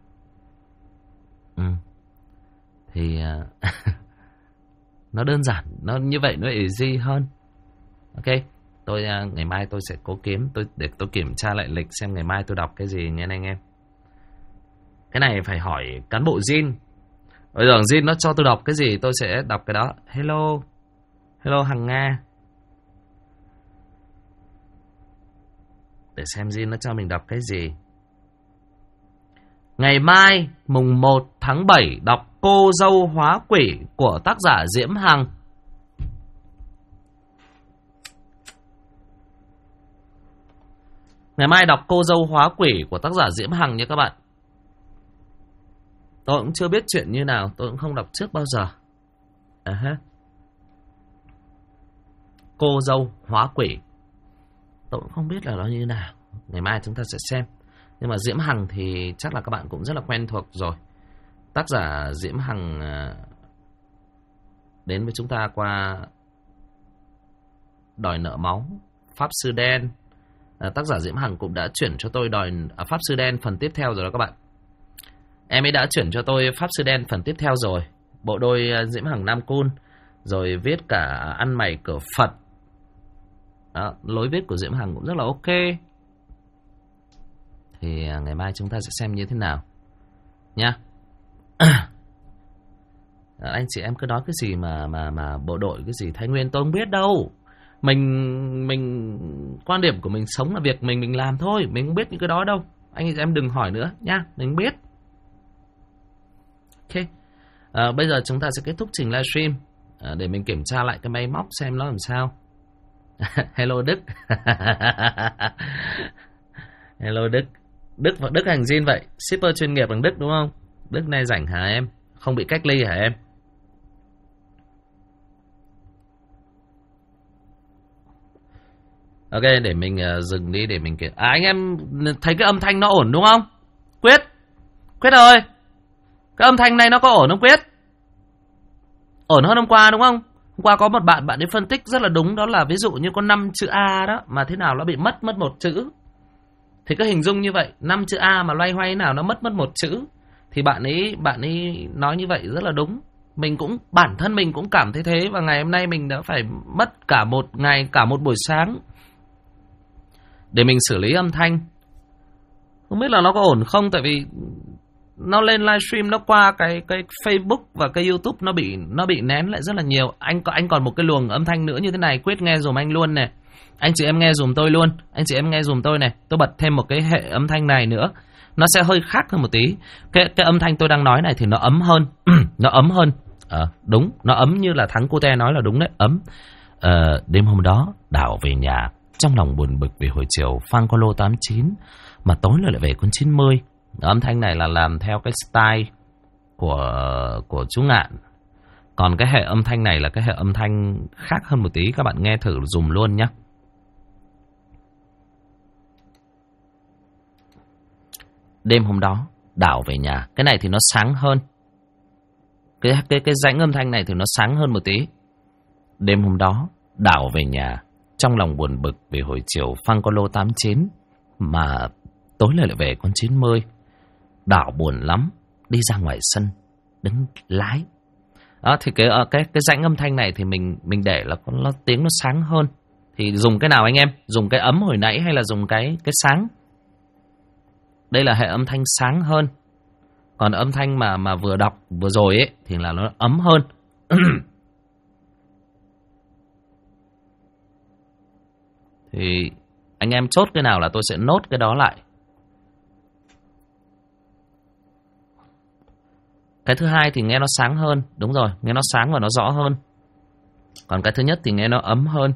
Nó đơn giản, nó như vậy nó easy hơn. Ok, tôi ngày mai tôi sẽ cố kiếm, để tôi kiểm tra lại lịch xem ngày mai tôi đọc cái gì nha anh em. Cái này phải hỏi cán bộ Jin. Bây giờ Jin nó cho tôi đọc cái gì tôi sẽ đọc cái đó. Hello Hằng Nga. Để xem Jin nó cho mình đọc cái gì. Ngày mai mùng 1 tháng 7 đọc Cô Dâu Hóa Quỷ của tác giả Diễm Hằng. Ngày mai đọc Cô Dâu Hóa Quỷ của tác giả Diễm Hằng nha các bạn. Tôi cũng chưa biết chuyện như nào, tôi cũng không đọc trước bao giờ. Cô Dâu Hóa Quỷ, tôi cũng không biết là nó như thế nào. Ngày mai chúng ta sẽ xem. Nhưng mà Diễm Hằng thì chắc là các bạn cũng rất là quen thuộc rồi. Tác giả Diễm Hằng đến với chúng ta qua Đòi Nợ Máu, Pháp Sư Đen. Tác giả Diễm Hằng cũng đã chuyển cho tôi Pháp Sư Đen phần tiếp theo rồi đó các bạn. Em ấy đã chuyển cho tôi Pháp Sư Đen phần tiếp theo rồi. Bộ đôi Diễm Hằng Nam Cun. Rồi viết cả Ăn Mày Cửa Phật. Đó, lối viết của Diễm Hằng cũng rất là ok. Thì ngày mai chúng ta sẽ xem như thế nào nha. Anh chị em cứ nói cái gì mà bộ đội cái gì Thái Nguyên tôi không biết đâu. Mình quan điểm của mình sống là việc mình làm thôi, mình không biết những cái đó đâu. Anh chị em đừng hỏi nữa nha, mình không biết. Ok. Bây giờ chúng ta sẽ kết thúc trình livestream để mình kiểm tra lại cái máy móc xem nó làm sao. Hello Đức. Hello Đức. Đức hành Jin vậy. Shipper chuyên nghiệp bằng Đức đúng không? Đức này rảnh hả em? Không bị cách ly hả em? Ok, để mình dừng đi để mình anh em thấy cái âm thanh nó ổn đúng không? Quyết ơi, cái âm thanh này nó có ổn không Quyết? Ổn hơn hôm qua đúng không? Hôm qua có một bạn ấy phân tích rất là đúng. Đó là ví dụ như có 5 chữ A đó, mà thế nào nó bị mất một chữ. Thì cứ hình dung như vậy, 5 chữ A mà loay hoay nào nó mất một chữ. Thì bạn ấy nói như vậy rất là đúng. Bản thân mình cũng cảm thấy thế. Và ngày hôm nay mình đã phải mất cả một ngày, cả một buổi sáng để mình xử lý âm thanh. Không biết là nó có ổn không, tại vì nó lên livestream nó qua cái Facebook và cái YouTube nó bị nén lại rất là nhiều. Anh còn một cái luồng âm thanh nữa như thế này, Quyết nghe dùm anh luôn nè. Anh chị em nghe dùm tôi luôn. Anh chị em nghe dùm tôi này. Tôi bật thêm một cái hệ âm thanh này nữa. Nó sẽ hơi khác hơn một tí. Cái âm thanh tôi đang nói này thì nó ấm hơn. Nó ấm hơn. Đúng, nó ấm như là Thắng Cô Te nói là đúng đấy, ấm. Đêm hôm đó Đảo về nhà, trong lòng buồn bực vì hồi chiều phang có lô 89 mà tối lại về con 90. Âm thanh này là làm theo cái style của chú Ngạn. Còn cái hệ âm thanh này là cái hệ âm thanh khác hơn một tí. Các bạn nghe thử dùm luôn nhé. Đêm hôm đó Đảo về nhà. Cái này thì nó sáng hơn. Cái rãnh âm thanh này thì nó sáng hơn một tí. Đêm hôm đó Đảo về nhà, trong lòng buồn bực vì hồi chiều phang có lô 89 mà tối lại về con 90. Đảo buồn lắm, đi ra ngoài sân đứng lái. Đó, thì cái rãnh âm thanh này thì mình để là nó tiếng nó sáng hơn. Thì dùng cái nào anh em? Dùng cái ấm hồi nãy hay là dùng cái sáng? Đây là hệ âm thanh sáng hơn. Còn âm thanh mà vừa đọc vừa rồi ấy thì là nó ấm hơn. Thì anh em chốt cái nào là tôi sẽ nốt cái đó lại. Cái thứ hai thì nghe nó sáng hơn. Đúng rồi, nghe nó sáng và nó rõ hơn. Còn cái thứ nhất thì nghe nó ấm hơn.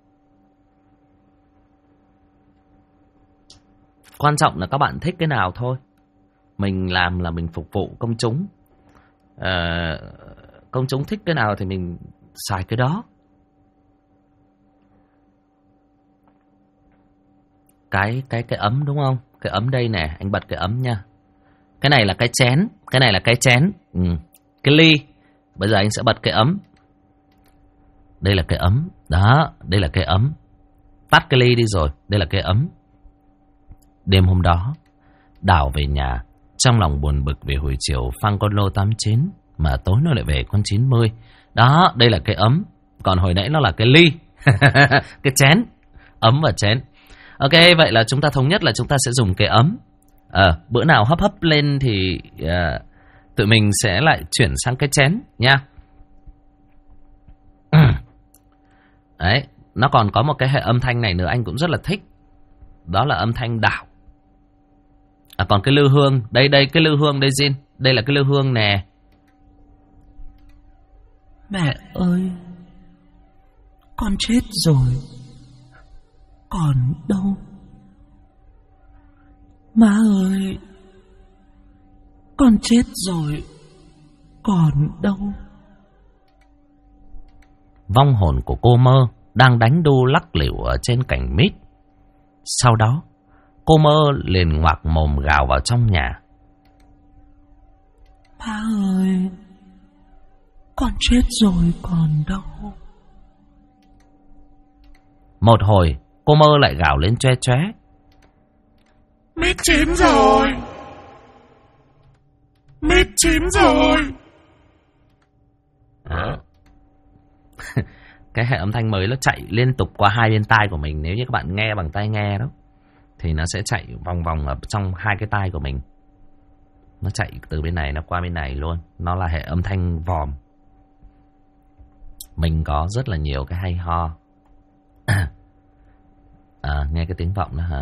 Quan trọng là các bạn thích cái nào thôi. Mình làm là mình phục vụ công chúng. Công chúng thích cái nào thì mình xài cái đó. Cái ấm đúng không? Cái ấm đây nè, anh bật cái ấm nha. Cái này là cái chén, cái này là cái chén. Cái ly. Bây giờ anh sẽ bật cái ấm. Đây là cái ấm. Đó, đây là cái ấm. Tắt cái ly đi rồi, đây là cái ấm. Đêm hôm đó, Đào về nhà, trong lòng buồn bực vì hồi chiều phăng con lô 89, mà tối nó lại về con 90. Đó, đây là cái ấm. Còn hồi nãy nó là cái ly. Cái chén. Ấm và chén. Ok, vậy là chúng ta thống nhất là chúng ta sẽ dùng cái ấm. Bữa nào hấp hấp lên thì tụi mình sẽ lại chuyển sang cái chén nha. Đấy, nó còn có một cái hệ âm thanh này nữa anh cũng rất là thích. Đó là âm thanh đảo. Còn cái lư hương, đây cái lư hương đây Jin, đây là cái lư hương nè. Mẹ ơi, con chết rồi, còn đâu? Má ơi, con chết rồi, còn đâu? Vong hồn của cô Mơ đang đánh đu lắc lửu ở trên cành mít. Sau đó, cô Mơ liền ngoạc mồm gào vào trong nhà. Má ơi, con chết rồi còn đâu? Một hồi, cô Mơ lại gào lên choe choé. Mít chín rồi! Mít chín rồi! Cái hệ âm thanh mới nó chạy liên tục qua hai bên tai của mình. Nếu như các bạn nghe bằng tai nghe đó thì nó sẽ chạy vòng vòng ở trong hai cái tai của mình. Nó chạy từ bên này nó qua bên này luôn. Nó là hệ âm thanh vòm. Mình có rất là nhiều cái hay ho. Nghe cái tiếng vọng đó hả?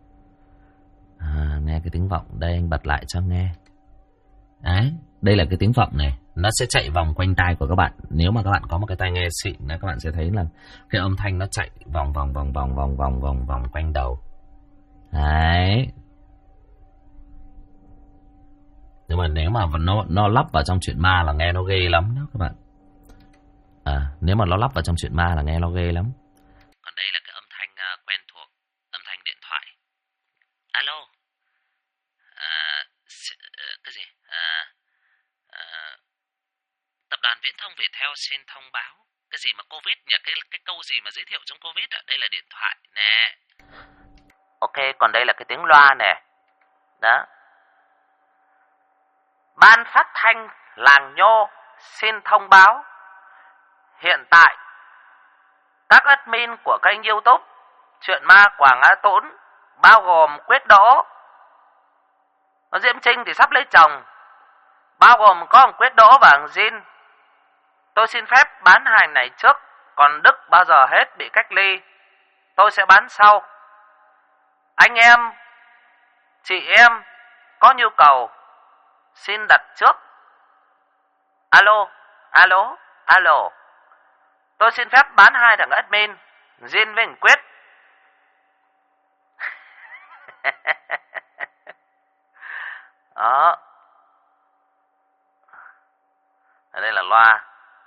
Nghe cái tiếng vọng. Đây anh bật lại cho nghe. Đấy, đây là cái tiếng vọng này. Nó sẽ chạy vòng quanh tai của các bạn. Nếu mà các bạn có một cái tai nghe xịn, các bạn sẽ thấy là cái âm thanh nó chạy vòng vòng quanh đầu. Đấy. Nhưng mà nếu mà nó lắp vào trong chuyện ma là nghe nó ghê lắm đó các bạn. Nếu mà nó lắp vào trong chuyện ma là nghe nó ghê lắm. Còn đây là cái âm thanh quen thuộc, âm thanh điện thoại. Alo. Cái gì? Tập đoàn Viễn thông Viettel xin thông báo. Cái gì mà Covid nhỉ? Cái câu gì mà giới thiệu trong Covid ạ? Đây là điện thoại nè. Ok, còn đây là cái tiếng loa nè. Đó. Ban phát thanh Làng Nhô xin thông báo. Hiện tại, các admin của kênh YouTube Chuyện Ma Quảng Á Tốn, bao gồm Quyết Đỗ, Diễm Trinh thì sắp lấy chồng, bao gồm có ông Quyết Đỗ và ông Jin. Tôi xin phép bán hàng này trước, còn Đức bao giờ hết bị cách ly, tôi sẽ bán sau. Anh em, chị em có nhu cầu xin đặt trước. Alo. Tôi xin phép bán hai thằng admin, Jin với Quyết. Đó. Ở đây là loa.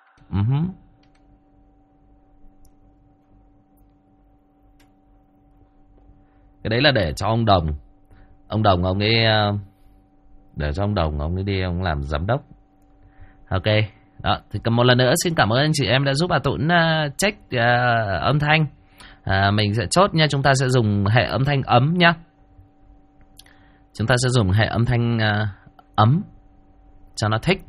Cái đấy là để cho ông Đồng. Ông Đồng ông ấy để cho ông Đồng ông ấy đi ông làm giám đốc. Ok. Đó, thì một lần nữa xin cảm ơn anh chị em đã giúp bà Tũng check âm thanh. Mình sẽ chốt nha, chúng ta sẽ dùng hệ âm thanh ấm nhá. Chúng ta sẽ dùng hệ âm thanh ấm cho nó thích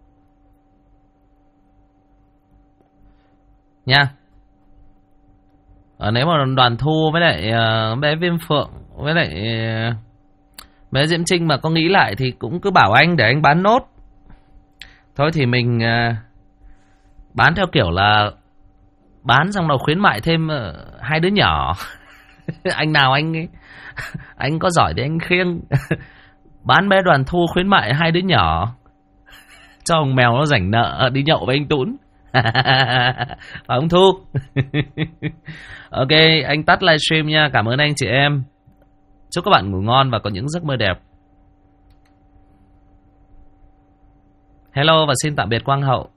nha. Nếu mà Đoàn Thu với lại bé Viêm Phượng với lại bé Diễm Trinh mà có nghĩ lại thì cũng cứ bảo anh để anh bán nốt. Thôi thì mình bán theo kiểu là bán xong rồi khuyến mại thêm hai đứa nhỏ. Anh nào anh có giỏi thì anh khiêng. Bán vé Đoàn Thu khuyến mại 2 đứa nhỏ cho ông mèo nó rảnh nợ đi nhậu với anh Tún. Phải không Thu? Ok, anh tắt livestream nha. Cảm ơn anh chị em. Chúc các bạn ngủ ngon và có những giấc mơ đẹp. Hello và xin tạm biệt Quang Hậu.